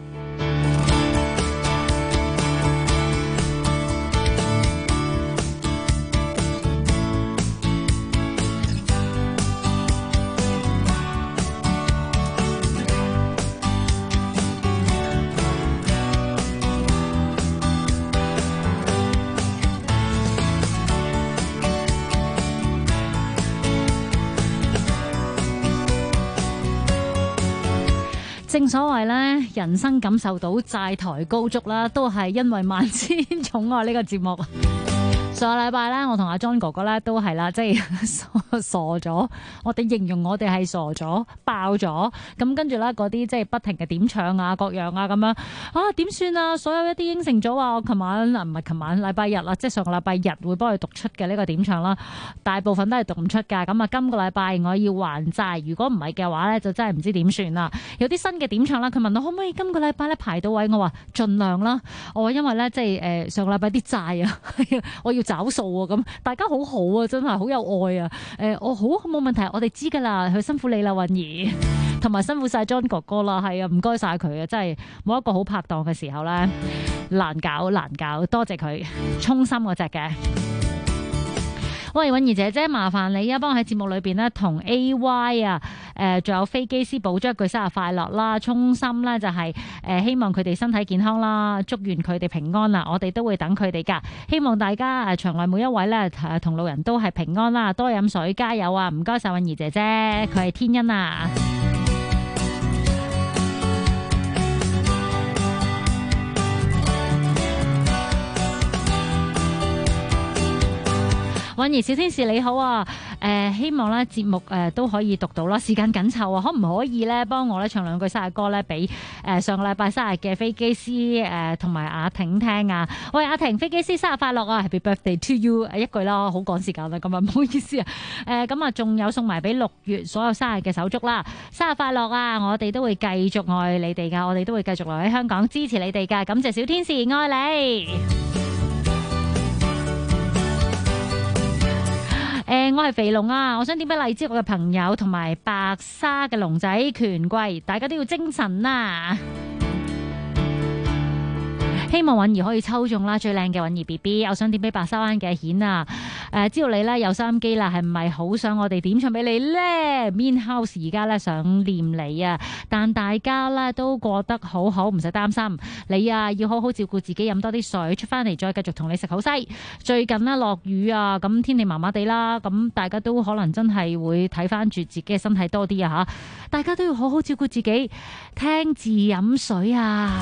Speaker 1: 正所謂咧，人生感受到債台高築啦，都係因為萬千寵愛呢個節目。上個禮拜咧，我同阿 John 哥哥咧都係啦，即係傻咗。我哋形容我哋係傻咗、爆咗。咁跟住咧，嗰啲即係不停嘅點唱啊、各樣啊咁樣啊，點算啊？所有一啲應承咗話，我琴晚唔係琴晚禮拜日啦，即係上個禮拜日會幫佢讀出嘅呢個點唱啦，大部分都係讀唔出㗎。咁啊，今個禮拜我要還債，如果唔係嘅話咧，就真係唔知點算啦。有啲新嘅點唱啦，佢問我可唔可以今個禮拜咧排到位，我話盡量啦。我話因為咧即係上個禮拜啲債啊，我要找數啊，咁大家好好啊，真係好有愛啊！我好冇問題，我哋知噶啦，佢辛苦你啦，韻儀，同埋辛苦晒 John 哥哥啦，係啊，唔該晒佢啊，真係冇一個好拍檔嘅時候咧，難搞，多謝佢，衷心嗰隻嘅。喂，韻儀姐姐，麻煩你啊，幫我喺節目裏邊咧同 AY 啊，仲有飛機師補咗一句生日快樂啦，衷心咧就係希望佢哋身體健康啦，祝願佢哋平安啦，我哋都會等佢哋噶，希望大家場內每一位咧同路人都係平安啦，多飲水，加油啊！唔該晒韻儀姐姐，佢係天恩啊。韻儀小天使你好啊，希望咧節目都可以讀到啦，時間緊湊啊，可唔可以咧幫我咧唱兩句生日歌咧俾上個禮拜生日嘅飛機師同埋阿婷聽啊？喂，阿婷，飛機師生日快樂啊 ！Happy birthday to you！ 一句啦，好趕時間啦，咁啊唔好意思啊，咁啊仲有送埋俾6月所有生日嘅手足啦，生日快樂啊！我哋都會繼續愛你哋噶，我哋都會繼續留喺香港支持你哋噶，感謝小天使，愛你。 我係肥龍啊，我想點俾荔枝角嘅朋友同埋白沙嘅龍仔權貴，大家都要精神啊！希望允兒可以抽中啦，最靚嘅允兒 BB， 我想點俾白沙灣嘅顯啊！知道你咧有收音機啦，係唔係好想我哋點唱俾你呢？ Mean House 而家咧想念你啊，但大家咧都過得好好，唔使擔心。你啊要好好照顧自己，飲多啲水，出翻嚟再繼續同你食好西。最近呢落雨啊，咁天氣麻麻地啦，咁大家都可能真係會睇翻住自己嘅身體多啲啊嚇！大家都要好好照顧自己，聽字飲水啊！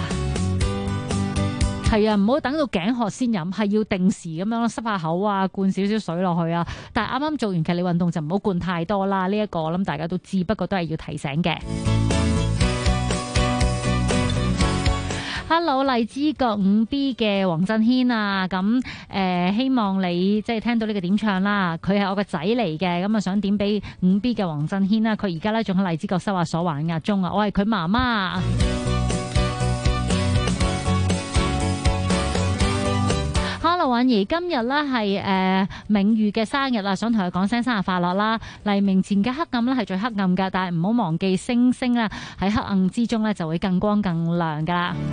Speaker 1: 係啊，唔好等到頸渴先飲，係要定時咁樣濕下口啊，灌少少水落去啊。但係啱啱做完劇烈運動就唔好灌太多啦。呢一個我諗大家都知，不過都係要提醒嘅。Hello， 荔枝角 5B 嘅黃振軒啊，咁希望你即係聽到呢個點唱啦。佢係我個仔嚟嘅，咁啊想點俾 5B 嘅黃振軒啦。佢而家咧仲喺荔枝角收押所還押中啊。我係佢媽媽。Hello， 允兒，今日咧係明裕嘅生日啦，想同佢講聲生日快樂啦！黎明前嘅黑暗咧係最黑暗噶，但係唔好忘記星星啦，喺黑暗之中咧就會更光更亮噶啦。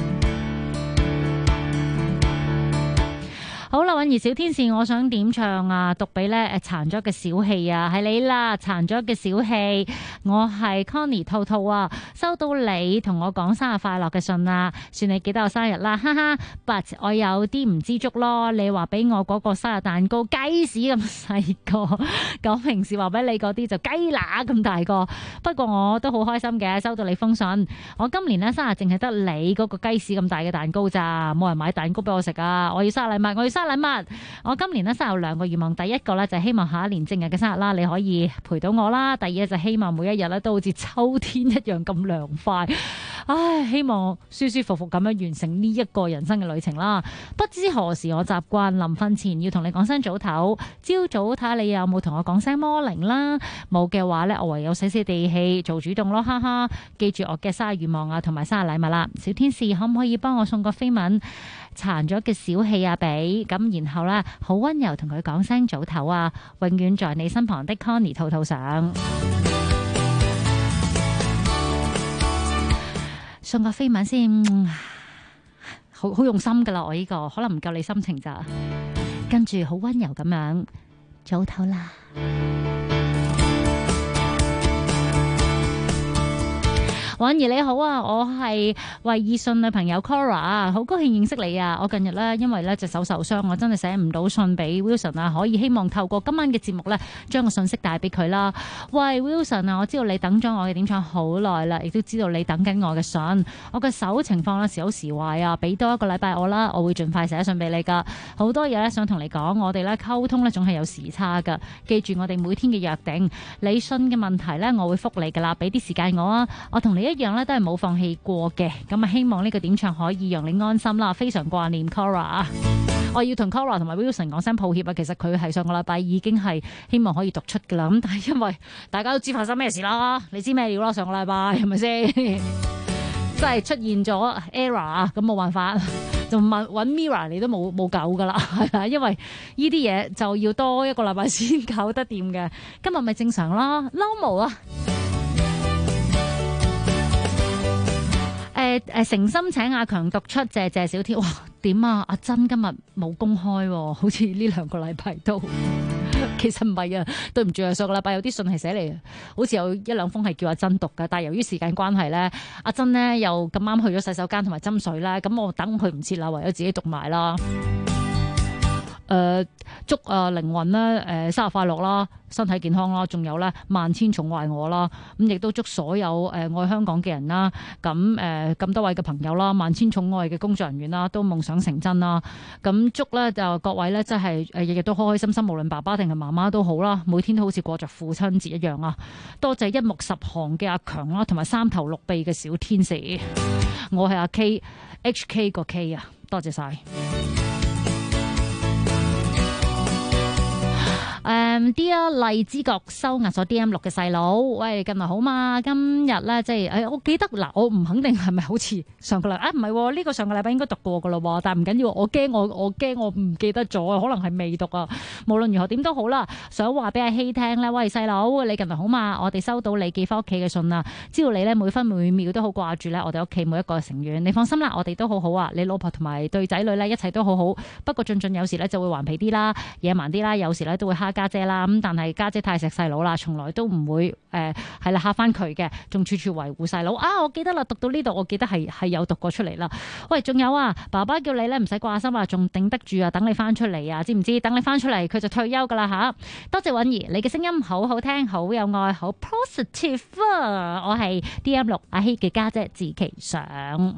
Speaker 1: 好啦，允兒小天使，我想點唱啊？讀俾咧殘咗嘅小氣啊，係你啦，殘咗嘅小氣，我係 Connie 兔兔啊，收到你同我講生日快樂嘅信啊，算你記得我生日啦，哈哈 ！But 我有啲唔知足咯，你話俾我嗰個生日蛋糕雞屎咁細個，咁平時話俾你嗰啲就雞乸咁大個，不過我都好開心嘅，收到你封信。我今年咧生日淨係得你嗰個雞屎咁大嘅蛋糕咋，冇人買蛋糕俾我食啊！我要生日禮物，我要生日禮物。我今年咧生日有2個願望，第一個咧就係希望下一年正日嘅生日啦，你可以陪到我啦。第二就希望每一日咧都好似秋天一樣咁涼快。唉，希望舒舒服服咁樣完成呢一個人生嘅旅程啦。不知何時我習慣臨瞓前要同你講聲早唞，朝早睇下你有冇同我講聲morning啦。冇嘅話咧，我唯有死死地氣做主動咯，哈哈。記住我嘅生日願望啊，同埋生日禮物啦。小天使可唔可以幫我送個飛吻殘咗嘅小氣啊俾咁，然後咧好溫柔同佢講聲早唞啊，永遠在你身旁的 Connie 兔兔上。送個飛吻先，好用心噶啦，我呢個可能唔夠你心情咋，跟住好溫柔咁樣早唞啦。允兒你好啊，我係惠爾遜女朋友 Cora 啊，好高興認識你啊！我近日咧因為咧隻手受傷，我真係寫唔到信俾 Wilson 啊，可以希望透過今晚嘅節目咧，將個信息帶俾佢啦。喂 Wilson 啊，我知道你等咗我嘅點唱好耐啦，亦都知道你等緊我嘅信。我嘅手情況咧時好時壞啊，俾多1個禮拜我啦，我會盡快寫信俾你噶。好多嘢咧想同你講，我哋咧溝通咧總係有時差噶，記住我哋每天嘅約定。你信嘅問題咧，我會覆你噶啦，俾啲時間我啊，我同你一樣咧都係冇放棄過嘅，咁啊希望呢個點唱可以讓你安心啦，非常掛念 Cora。我要同 Cora 同埋 Wilson 講聲抱歉啊，其實佢係上個禮拜已經係希望可以讀出噶啦，咁但係因為大家都知發生咩事啦，你知咩料啦，上個禮拜係咪先？真係出現咗 error， 咁冇辦法，就揾 Mirror 你都冇救噶啦，係啦，因為呢啲嘢就要多1個禮拜先搞得掂嘅。今日咪正常啦，嬲毛啊！誠心請阿強讀出謝謝小天，哇點啊？阿珍今日冇公開喎，好似呢2個禮拜都其實唔係啊，對唔住啊，上個禮拜有啲信係寫嚟，好似有1-2封係叫阿珍讀㗎，但係由於時間關係咧，阿珍呢又咁啱去咗洗手間同埋斟水啦，咁我等佢唔切啦，唯有自己讀埋啦。祝靈魂咧生日快樂啦，身體健康啦，仲有咧萬千寵愛我啦，咁亦都祝所有愛香港嘅人啦，咁多位嘅朋友啦，萬千寵愛嘅工作人員啦，都夢想成真啦，咁祝咧就各位咧真係日日都開開心心，無論爸爸定係媽媽都好啦，每天都好似過着父親節一樣啊！多謝一目十行嘅阿強啦，同埋3頭6臂嘅小天使，我係阿 K，HK 個 K 啊，多謝晒。 Dear 荔枝角收押咗 DM6 嘅細佬，喂，近來好嘛？今日咧即係我記得嗱，我唔肯定係咪好似上個禮拜唔係呢個上個禮拜應該讀過噶咯，但係唔緊要，我驚我唔記得咗，可能係未讀啊。無論如何點都好啦，想話俾阿希聽咧，喂細佬，你近來好嘛？我哋收到你寄翻屋企嘅信啦，知道你咧每分每秒都好掛住咧我哋屋企每一個成員，你放心啦，我哋都好好啊，你老婆同埋對仔女咧一切都好好，不過俊有時咧就會頑皮啲啦，野蠻啲啦，有時咧都會蝦家姐啦，咁但係家姐太錫細佬啦，從來都唔會係啦蝦翻佢嘅，仲處處維護細佬啊！我記得啦，讀到呢度我記得係有讀過出嚟啦。喂，仲有啊，爸爸叫你咧唔使掛心啊，仲頂得住啊，等你翻出嚟啊，知唔知？等你翻出嚟佢就退休噶啦吓。多謝允兒，你嘅聲音好好聽，好有愛，好 positive 啊！我係 DM6 阿希嘅家姐自其上。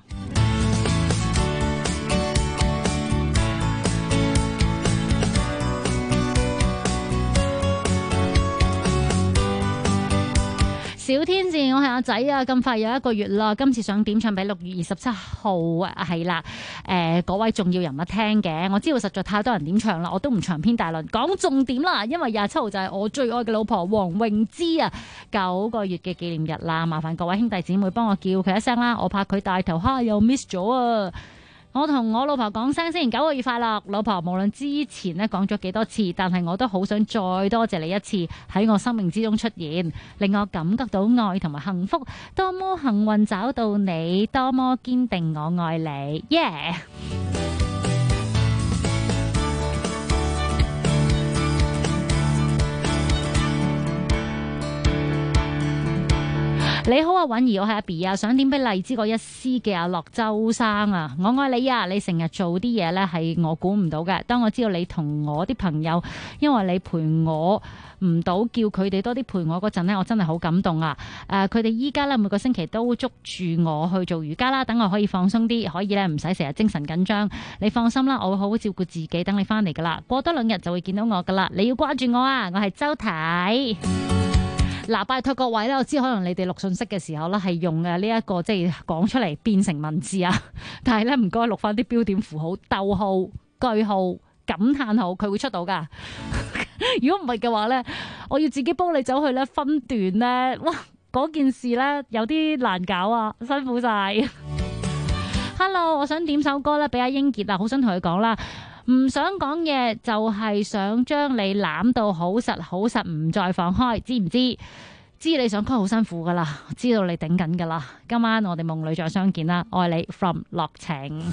Speaker 1: 小天使，我係阿仔啊！咁快有1個月啦，今次想點唱俾6月27號啊，係啦，嗰位重要人物聽嘅。我知道實在太多人點唱啦，我都唔長篇大論，講重點啦。因為27號就係我最愛嘅老婆黃詠芝啊9個月嘅紀念日啦，麻煩各位兄弟姊妹幫我叫佢一聲啦，我怕佢大頭蝦又 miss 咗啊！我同我老婆講聲先，9個月快樂，老婆。無論之前咧講咗幾多次，但係我都好想再多謝你一次喺我生命之中出現，令我感覺到愛同埋幸福。多麼幸運找到你，多麼堅定我愛你，耶、yeah!！你好啊，允兒，我係阿 B 啊，想點俾荔枝角一絲嘅阿樂周生啊，我愛你啊！你成日做啲嘢咧係我估唔到嘅。當我知道你同我啲朋友，因為你陪我唔到，叫佢哋多啲陪我嗰陣咧，我真係好感動啊！佢哋依家咧每個星期都捉住我去做瑜伽啦，等我可以放鬆啲，可以咧唔使成日精神緊張。你放心啦，我會好好照顧自己，等你翻嚟噶啦。過多2日就會見到我噶啦，你要關注我啊！我係周太。嗱，拜託各位咧，我知可能你哋錄信息嘅時候咧係用呢一個即係講出嚟變成文字啊，但係咧唔該錄翻啲標點符號、逗號、句號、感嘆號，佢會出到噶。如果唔係嘅話咧，我要自己幫你走去咧分段咧，哇，嗰件事咧有啲難搞啊，辛苦晒。Hello， 我想點首歌咧俾阿英傑啊，好想同佢講啦。唔想講嘢，就係想將你攬到好實好實，唔再放開，知唔知？知你想開好辛苦噶啦，知道你頂緊噶啦。今晚我哋夢裏再相見啦，愛你 from 樂情。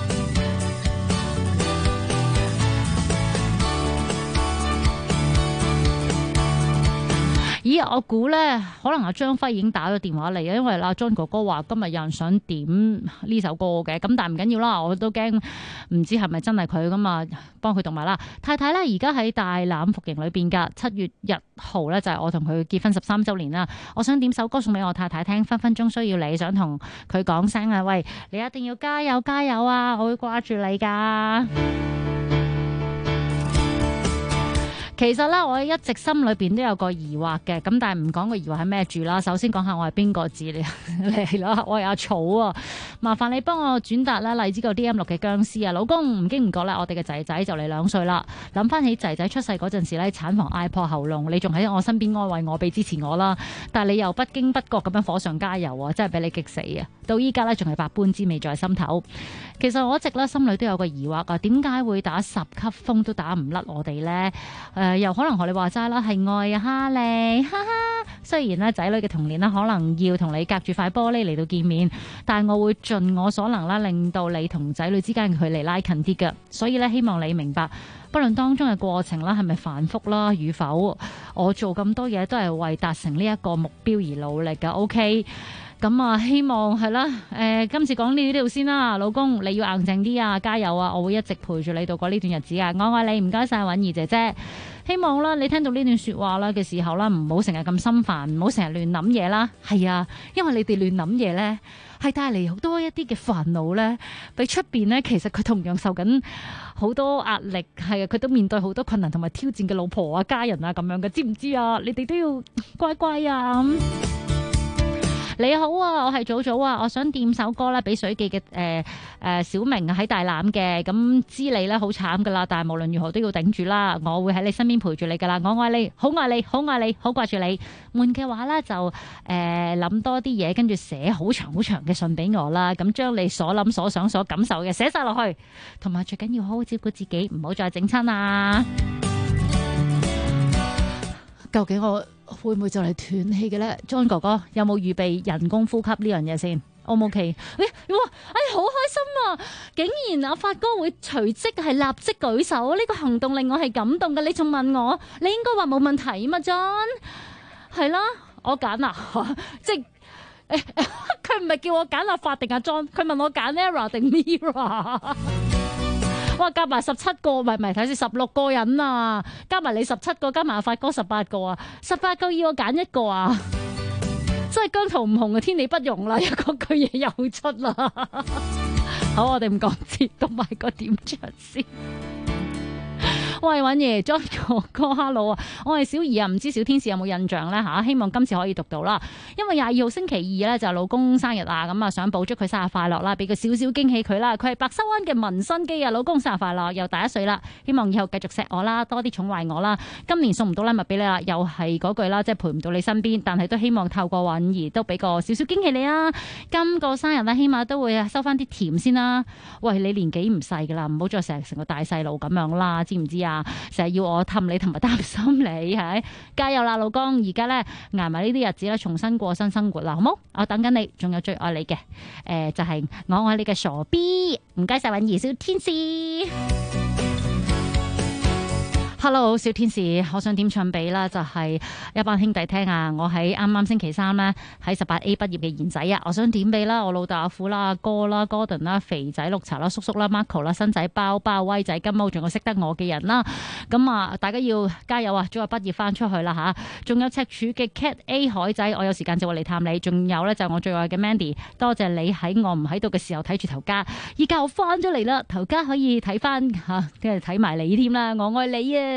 Speaker 1: 咦，我估咧可能阿張輝已經打咗電話嚟啊，因為阿 John 哥哥話今日有人想點呢首歌嘅，咁但係唔緊要啦，我都驚唔知係咪真係佢噶嘛，幫佢讀埋啦。太太咧而家喺大欖服刑裏邊噶，7月1號咧就係我同佢結婚13週年啦。我想點首歌送俾我太太聽，分分鐘需要你，想同佢講聲啊，喂，你一定要加油加油啊，我會掛住你噶。其實咧，我一直心裏邊都有個疑惑嘅，咁但係唔講個疑惑係咩住啦。首先講下我係邊個字嚟啦，我係阿草啊！麻煩你幫我轉達啦，荔枝角 DM6嘅僵屍啊，老公唔經唔覺咧，我哋嘅仔仔就嚟2歲啦。諗翻起仔仔出世嗰陣時咧，產房嗌破喉嚨，你仲喺我身邊安慰我，俾支持我啦。但係你又不經不覺咁樣火上加油啊，真係俾你激死啊！到依家咧仲係百般滋味在心頭。其實我一直咧心裏都有個疑惑啊，點解會打10級風都打唔甩我哋咧？又可能學你話齋啦，係愛啊哈你，哈哈。雖然咧仔女嘅童年可能要同你隔住塊玻璃嚟到見面，但係我會盡我所能啦，令到你同仔女之間嘅距離拉近啲嘅。所以咧，希望你明白，不論當中嘅過程啦，係咪繁複啦與否，我做咁多嘢都係為達成呢一個目標而努力㗎。OK。咁啊，希望係啦，今次講呢度先啦，老公你要硬淨啲啊，加油啊，我會一直陪住你度過呢段日子啊，我愛你，唔該晒允兒姐姐。希望啦，你聽到呢段說話啦嘅時候啦，唔好成日咁心煩，唔好成日亂諗嘢啦。係啊，因為你哋亂諗嘢咧，係帶嚟好多一啲嘅煩惱咧，比出邊咧，其實佢同樣受緊好多壓力，係啊，佢都面對好多困難同埋挑戰嘅老婆啊、家人啊咁樣嘅，知唔知啊？你哋都要乖乖啊！ 你好啊，我係早早啊，我想掂首歌啦，俾水記嘅小明喺大欖嘅，咁知你咧好慘噶啦，但係無論如何都要頂住啦，我會喺你身邊陪住你噶啦，我愛你，好愛你，好愛你，好掛住你。悶嘅話咧就諗多啲嘢，跟住寫好長好長嘅信俾我啦，咁將你所諗所想所感受嘅寫晒落去，同埋最緊要好好照顧自己，唔好再整親啊！究竟我會唔會就嚟斷氣嘅咧 ？John 哥哥有冇預備人工呼吸呢樣嘢先 ？O 唔 OK？哇！好開心啊！竟然阿發哥會隨即係立即舉手，呢個行動令我係感動嘅。你仲問我？你應該話冇問題嘛 ，John？ 係啦，我揀啊，即係佢唔係叫我揀阿發定阿 John， 佢問我揀 Era 定 Mira。哇！加埋17個，唔係睇先16個人啊！加埋你17個，加埋阿發哥18個啊！18個要我揀一個啊！真係姜濤唔紅嘅天理不容啦！一個句嘢又出啦！好，我哋唔講字，讀埋個點唱先。喂，允爺 John 哥哥 hello 啊！我係小儀啊，唔知小天使有冇印象咧嚇？希望今次可以讀到啦。因為22號星期二咧就老公生日啊，咁啊想補祝佢生日快樂啦，俾個少少驚喜佢啦。佢係白沙灣嘅民生機啊，老公生日快樂，又大1歲啦，希望以後繼續錫我啦，多啲寵壞我啦。今年送唔到禮物俾你啦，又係嗰句啦，即係陪唔到你身邊，但係都希望透過允兒都俾個少少驚喜你啊！今個生日咧，起碼都會收翻啲甜先啦。喂，你年紀唔細噶啦，唔好再成個大細路咁樣啦，知唔知啊？成日要我氹你同埋擔心你，係加油啦，老公！而家咧捱埋呢啲日子咧，重新過新生活啦，好冇？我等緊你，仲有最愛你嘅，就係我愛你嘅傻 B， 唔該晒允兒小天使。Hello， 小天使，我想點唱俾啦，就係一班兄弟聽啊！我喺啱啱星期三咧喺18A 畢業嘅賢仔啊，我想點俾啦，我老豆阿虎啦、阿哥啦、Gordon 啦、肥仔綠茶啦、叔叔啦、Marco 啦、新仔包包、威仔金毛，仲有識得我嘅人啦。咁啊，大家要加油啊！早日畢業翻出去啦吓，仲有赤柱嘅 Cat A 海仔，我有時間就會嚟探你。仲有咧就我最愛嘅 Mandy， 多謝你喺我唔喺度嘅時候睇住頭家，依家我翻咗嚟啦，頭家可以睇翻吓，跟住睇埋你添啦，我愛你啊！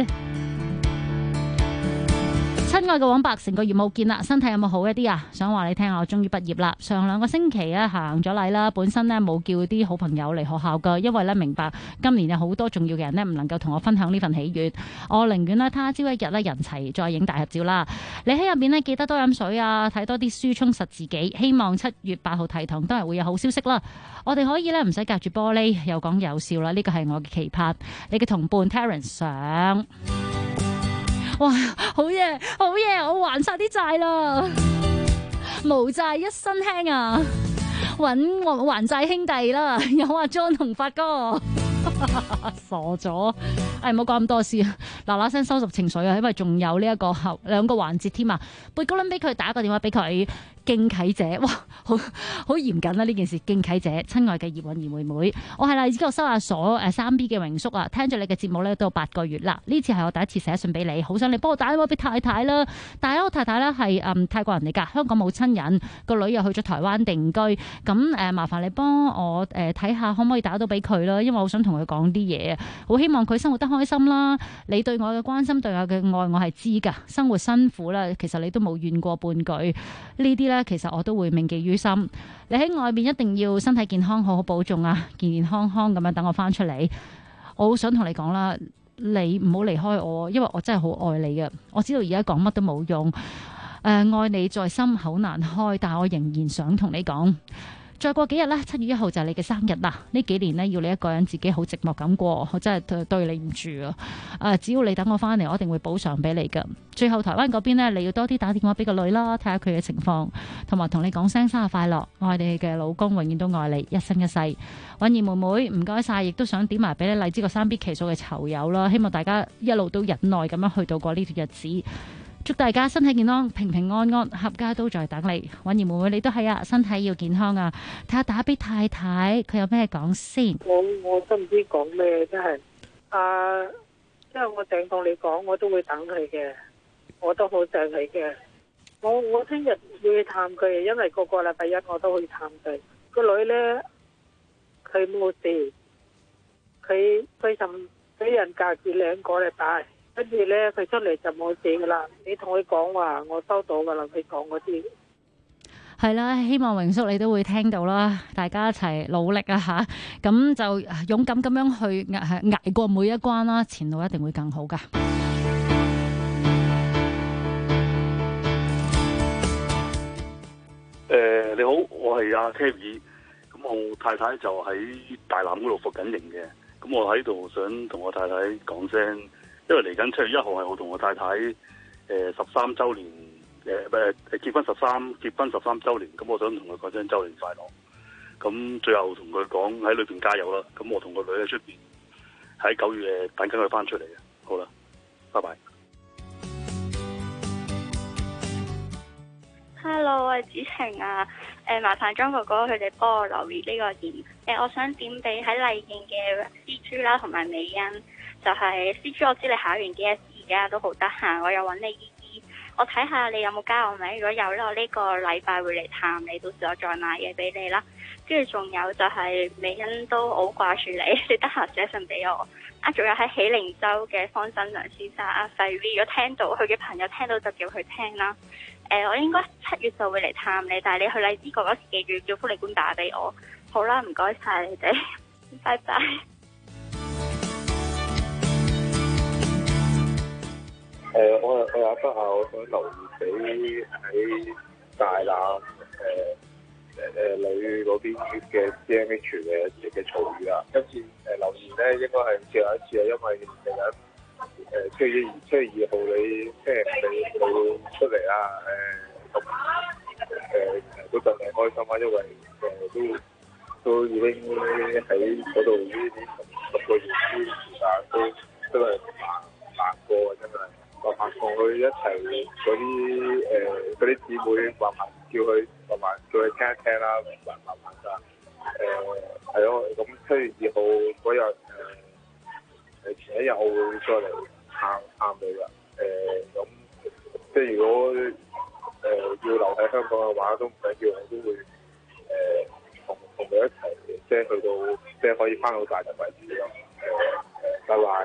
Speaker 1: 親愛嘅黃伯，成個月冇見啦，身體有冇好一啲啊？想話你聽，我終於畢業啦。上2個星期啊行咗禮啦，本身呢冇叫啲好朋友嚟學校噶，因為咧明白今年有好多重要嘅人呢唔能夠同我分享呢份喜悅，我寧願呢他朝一日呢人齊再影大合照啦。你喺入邊呢記得多飲水啊，睇多啲書充實自己。希望7月8號提堂都係會有好消息啦。我哋可以呢唔使隔住玻璃有講有笑啦，呢個係我嘅期盼。你嘅同伴 Terence 上。哇，好嘢，好嘢，我還晒啲債啦，無債一身輕啊，揾還債兄弟啦，有阿 John 同發哥，傻咗，唔好講咁多事，嗱嗱聲收拾情緒啊，因為仲有呢一個2個環節添啊，貝高倫俾佢打個電話俾佢。敬啟者，哇，好嚴謹啦呢件事。敬啟者，親愛嘅葉韻儀妹妹，我係荔枝角收押所3B 嘅榮叔啊，聽咗你嘅節目咧都有8個月啦。呢次係我第一次寫信俾你，好想你幫我打電話俾太太啦。但係我太太咧係泰國人嚟㗎，香港冇親人，個女又去咗台灣定居。咁麻煩你幫我睇下可唔可以打到俾佢啦，因為我想同佢講啲嘢，好希望佢生活得開心啦。你對我嘅關心，對我嘅愛，我係知㗎。生活辛苦啦，其實你都冇怨過半句。呢啲咧。其實我都會銘記於心。你喺外邊一定要身體健康，好好保重啊！健健康康咁樣等我翻出嚟。我好想同你講啦，你唔好離開我，因為我真係好愛你嘅。我知道而家講乜都冇用，愛你在心口難開，但係我仍然想同你講。再過幾日啦，7月1號就係你嘅生日啦。呢幾年呢，要你一個人自己好寂寞咁過，我真係對你唔住啊！只要你等我翻嚟，我一定會補償俾你噶。最後台灣嗰邊呢，你要多啲打電話俾個女啦，睇下佢嘅情況，同埋同你講聲生日快樂。愛你嘅老公永遠都愛你，一生一世。允兒妹妹唔該晒，亦都想點埋俾你荔枝個3B 期數嘅囚友啦。希望大家一路都忍耐咁樣去度過呢段日子。祝大家身體健康，平平安安，合家都在等你。允兒妹妹，你都係啊，身體要健康啊！睇下打俾太太，佢有咩講先？
Speaker 11: 我都唔知講咩，真係即係我頂同你講，我都會等佢嘅，我都好錫佢嘅。我聽日會去探佢，因為個禮拜1我都去探佢。個女咧，佢冇事，佢俾人隔住2個禮拜。跟住咧，佢出嚟就冇事噶啦。你同佢講話，我收到噶啦。佢講嗰啲
Speaker 1: 係啦，希望榮叔你都會聽到啦，大家一齊努力啊吓，咁就勇敢咁樣去捱過每一關啦，前路一定會更好噶。
Speaker 15: 你好，我係阿 Kerry， 咁我太太就喺大欖嗰度服緊刑嘅，咁我喺度想同我太太講聲，因為嚟緊7月1號係我同我太太13週年，結婚13週年，咁我想同佢講聲週年快樂。咁最後同佢講喺裏邊加油啦。咁我同個女喺出邊喺9月等緊佢翻出嚟嘅。好啦，拜拜。
Speaker 16: Hello， 我係子晴啊。麻煩莊哥哥佢哋幫我留意呢個點。我想點俾喺麗應嘅 C.G. 啦，同埋美欣。就係 C.G. 我知你考完 DSE 而家都好得閒，我又揾你姨。我睇下你有冇加我名，如果有咧，我呢個禮拜會嚟探你，到時我再買嘢俾你啦。跟住仲有就係美欣都好掛住你，你得閒寫信俾我。仲有喺喜靈洲嘅方新良先生阿細 V， 如果聽到佢嘅朋友聽到就叫佢聽啦。我應該7月就會嚟探你，但係你去荔枝角嗰時記住叫福利官打俾我。好啦，唔該晒你哋，拜拜。
Speaker 18: 我係阿德啊，我想留言俾喺大欖女嗰邊嘅 CMH 嘅曹宇啊。今次留言咧應該係最後一次啊，因為嚟緊7月2號你你出嚟啦，咁都盡量開心啊，因為都已經喺嗰度呢10個月呢段時間都係難過啊，真係。麻煩同佢一齊嗰啲姊妹，麻煩叫佢聽一聽啦，麻煩㗎。係咯，咁7月2號嗰日前一日我會再嚟探你㗎。咁即係如果要留喺香港嘅話，都唔緊要，我都會同佢一齊，即係去到即係可以翻到大陸為止咯。拜拜。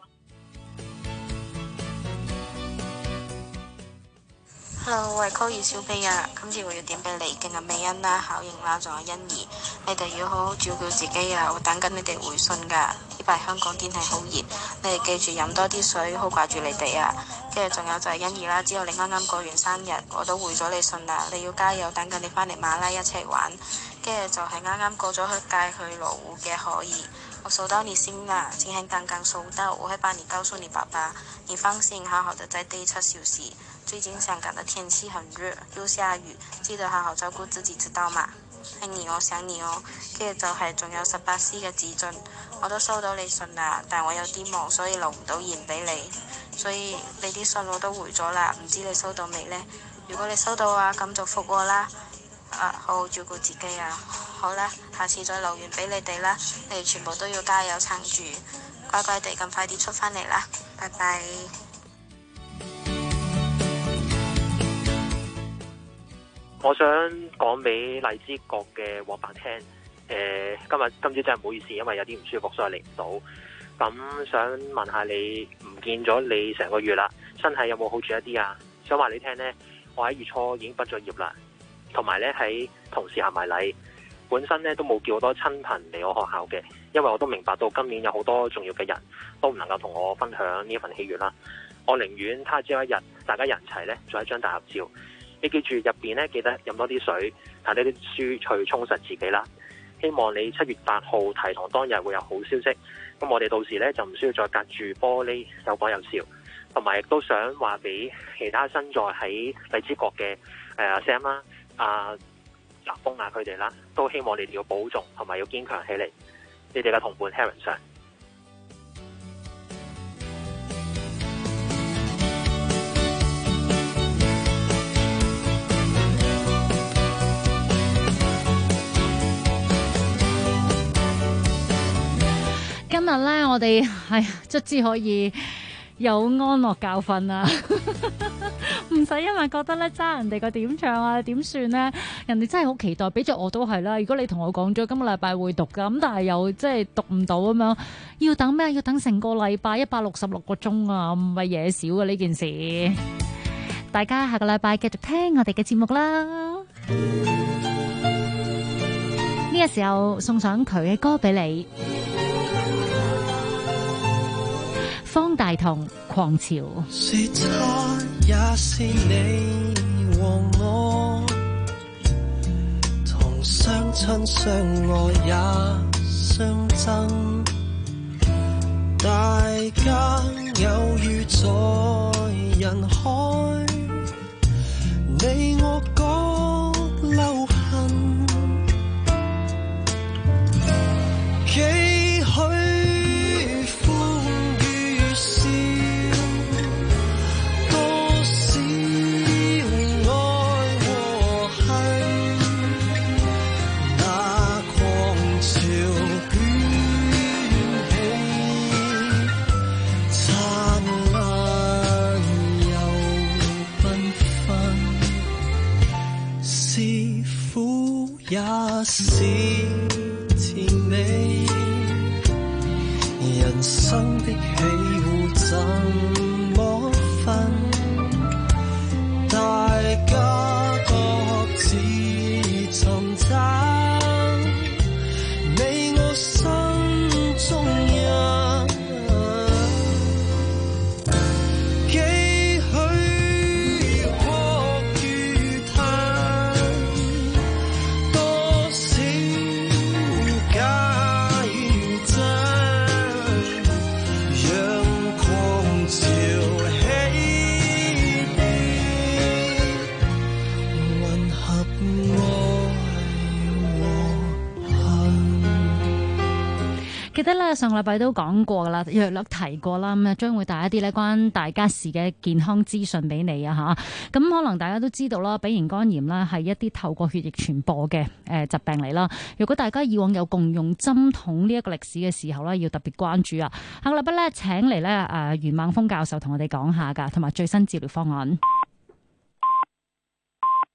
Speaker 3: Hello， 我係 Call 小飛啊！今次我要點俾李勁啊、美欣啦、巧瑩啦，仲有欣怡，你哋要好好照顧自己啊！我等緊你哋回信㗎。呢排香港天氣好熱，你哋記住飲多啲水，好掛住你哋啊！跟住仲有就係欣怡啦，知道你啱啱過完生日，我都回咗你信啦，你要加油，等緊你翻嚟馬拉一齊玩。跟住就係啱啱過咗去街去羅湖嘅可怡，我收到你信啦，今天剛剛收到，我會幫你告訴你爸爸，你放心，好好的在第7小時。最近香港的天氣很熱，又下雨，記得好好照顧自己，知道嗎？愛你哦，想你哦。跟住就係仲有18C 嘅自盡，我都收到你信啦，但我有啲忙，所以留唔到言俾你，所以你啲信我都回咗啦，唔知你收到未呢？如果你收到啊，咁就覆我啦。好好照顧自己啊。好啦，下次再留言俾你哋啦，你哋全部都要加油撐住，乖乖地咁快啲出返嚟啦，拜拜。
Speaker 19: 我想講俾荔枝角嘅黃伯聽，今朝真係唔好意思，因為有啲唔舒服，所以嚟唔到。咁想問下你，唔見咗你成個月啦，身體有冇好轉一啲啊？想話你聽呢，我喺月初已經畢咗業啦，同埋呢喺同事行埋禮，本身呢都冇叫好多親朋嚟我學校嘅，因為我都明白到今年有好多重要嘅人都唔能夠同我分享呢份喜悅啦。我寧願他朝一日大家人齊呢，做一張大合照。你記住入邊咧，記得飲多啲水，睇呢啲書去充實自己啦。希望你7月8號提堂當日會有好消息。咁我哋到時咧就唔需要再隔住玻璃有講有笑。同埋亦都想話俾其他身在喺荔枝角嘅Sam 啦、立峰啊佢哋啦，都希望你哋要保重同埋要堅強起嚟。你哋嘅同伴 Heron Sir。
Speaker 1: 今日咧，我哋卒之可以有安樂教訓啊！唔使因為覺得咧揸人哋個點唱啊點算咧，人哋真係好期待。俾咗我都係啦。如果你同我講咗今個禮拜會讀噶，咁但係又即係讀唔到咁樣，要等咩？要等成個禮拜166個鐘啊！唔係嘢少嘅呢件事。大家下個禮拜繼續聽我哋嘅節目啦。 呢個時候送上佢嘅歌俾你，方大同狂潮。
Speaker 8: 是他也是你和我，同相親相愛也相爭，大家有遇在人海，你我各留痕。幾許歡與笑，多少愛和恨，那狂潮捲起，燦爛又繽紛，是苦也是甜美，人生的喜惡怎麼分？大家各自尋找你我心中人，幾許國與嘆，多少假與真，讓狂潮起跌，混合愛和恨。
Speaker 1: 記得咧上個禮拜都講過噶啦，約略提過啦，咁啊將會帶一啲咧關大家事嘅健康資訊俾你啊嚇。咁可能大家都知道啦，丙型肝炎啦係一啲透過血液傳播嘅疾病嚟啦。如果大家以往有共用針筒呢一個歷史嘅時候咧，要特別關注啊。下個禮拜咧請嚟咧袁孟峰教授同我哋講下噶，同埋最新治療方案。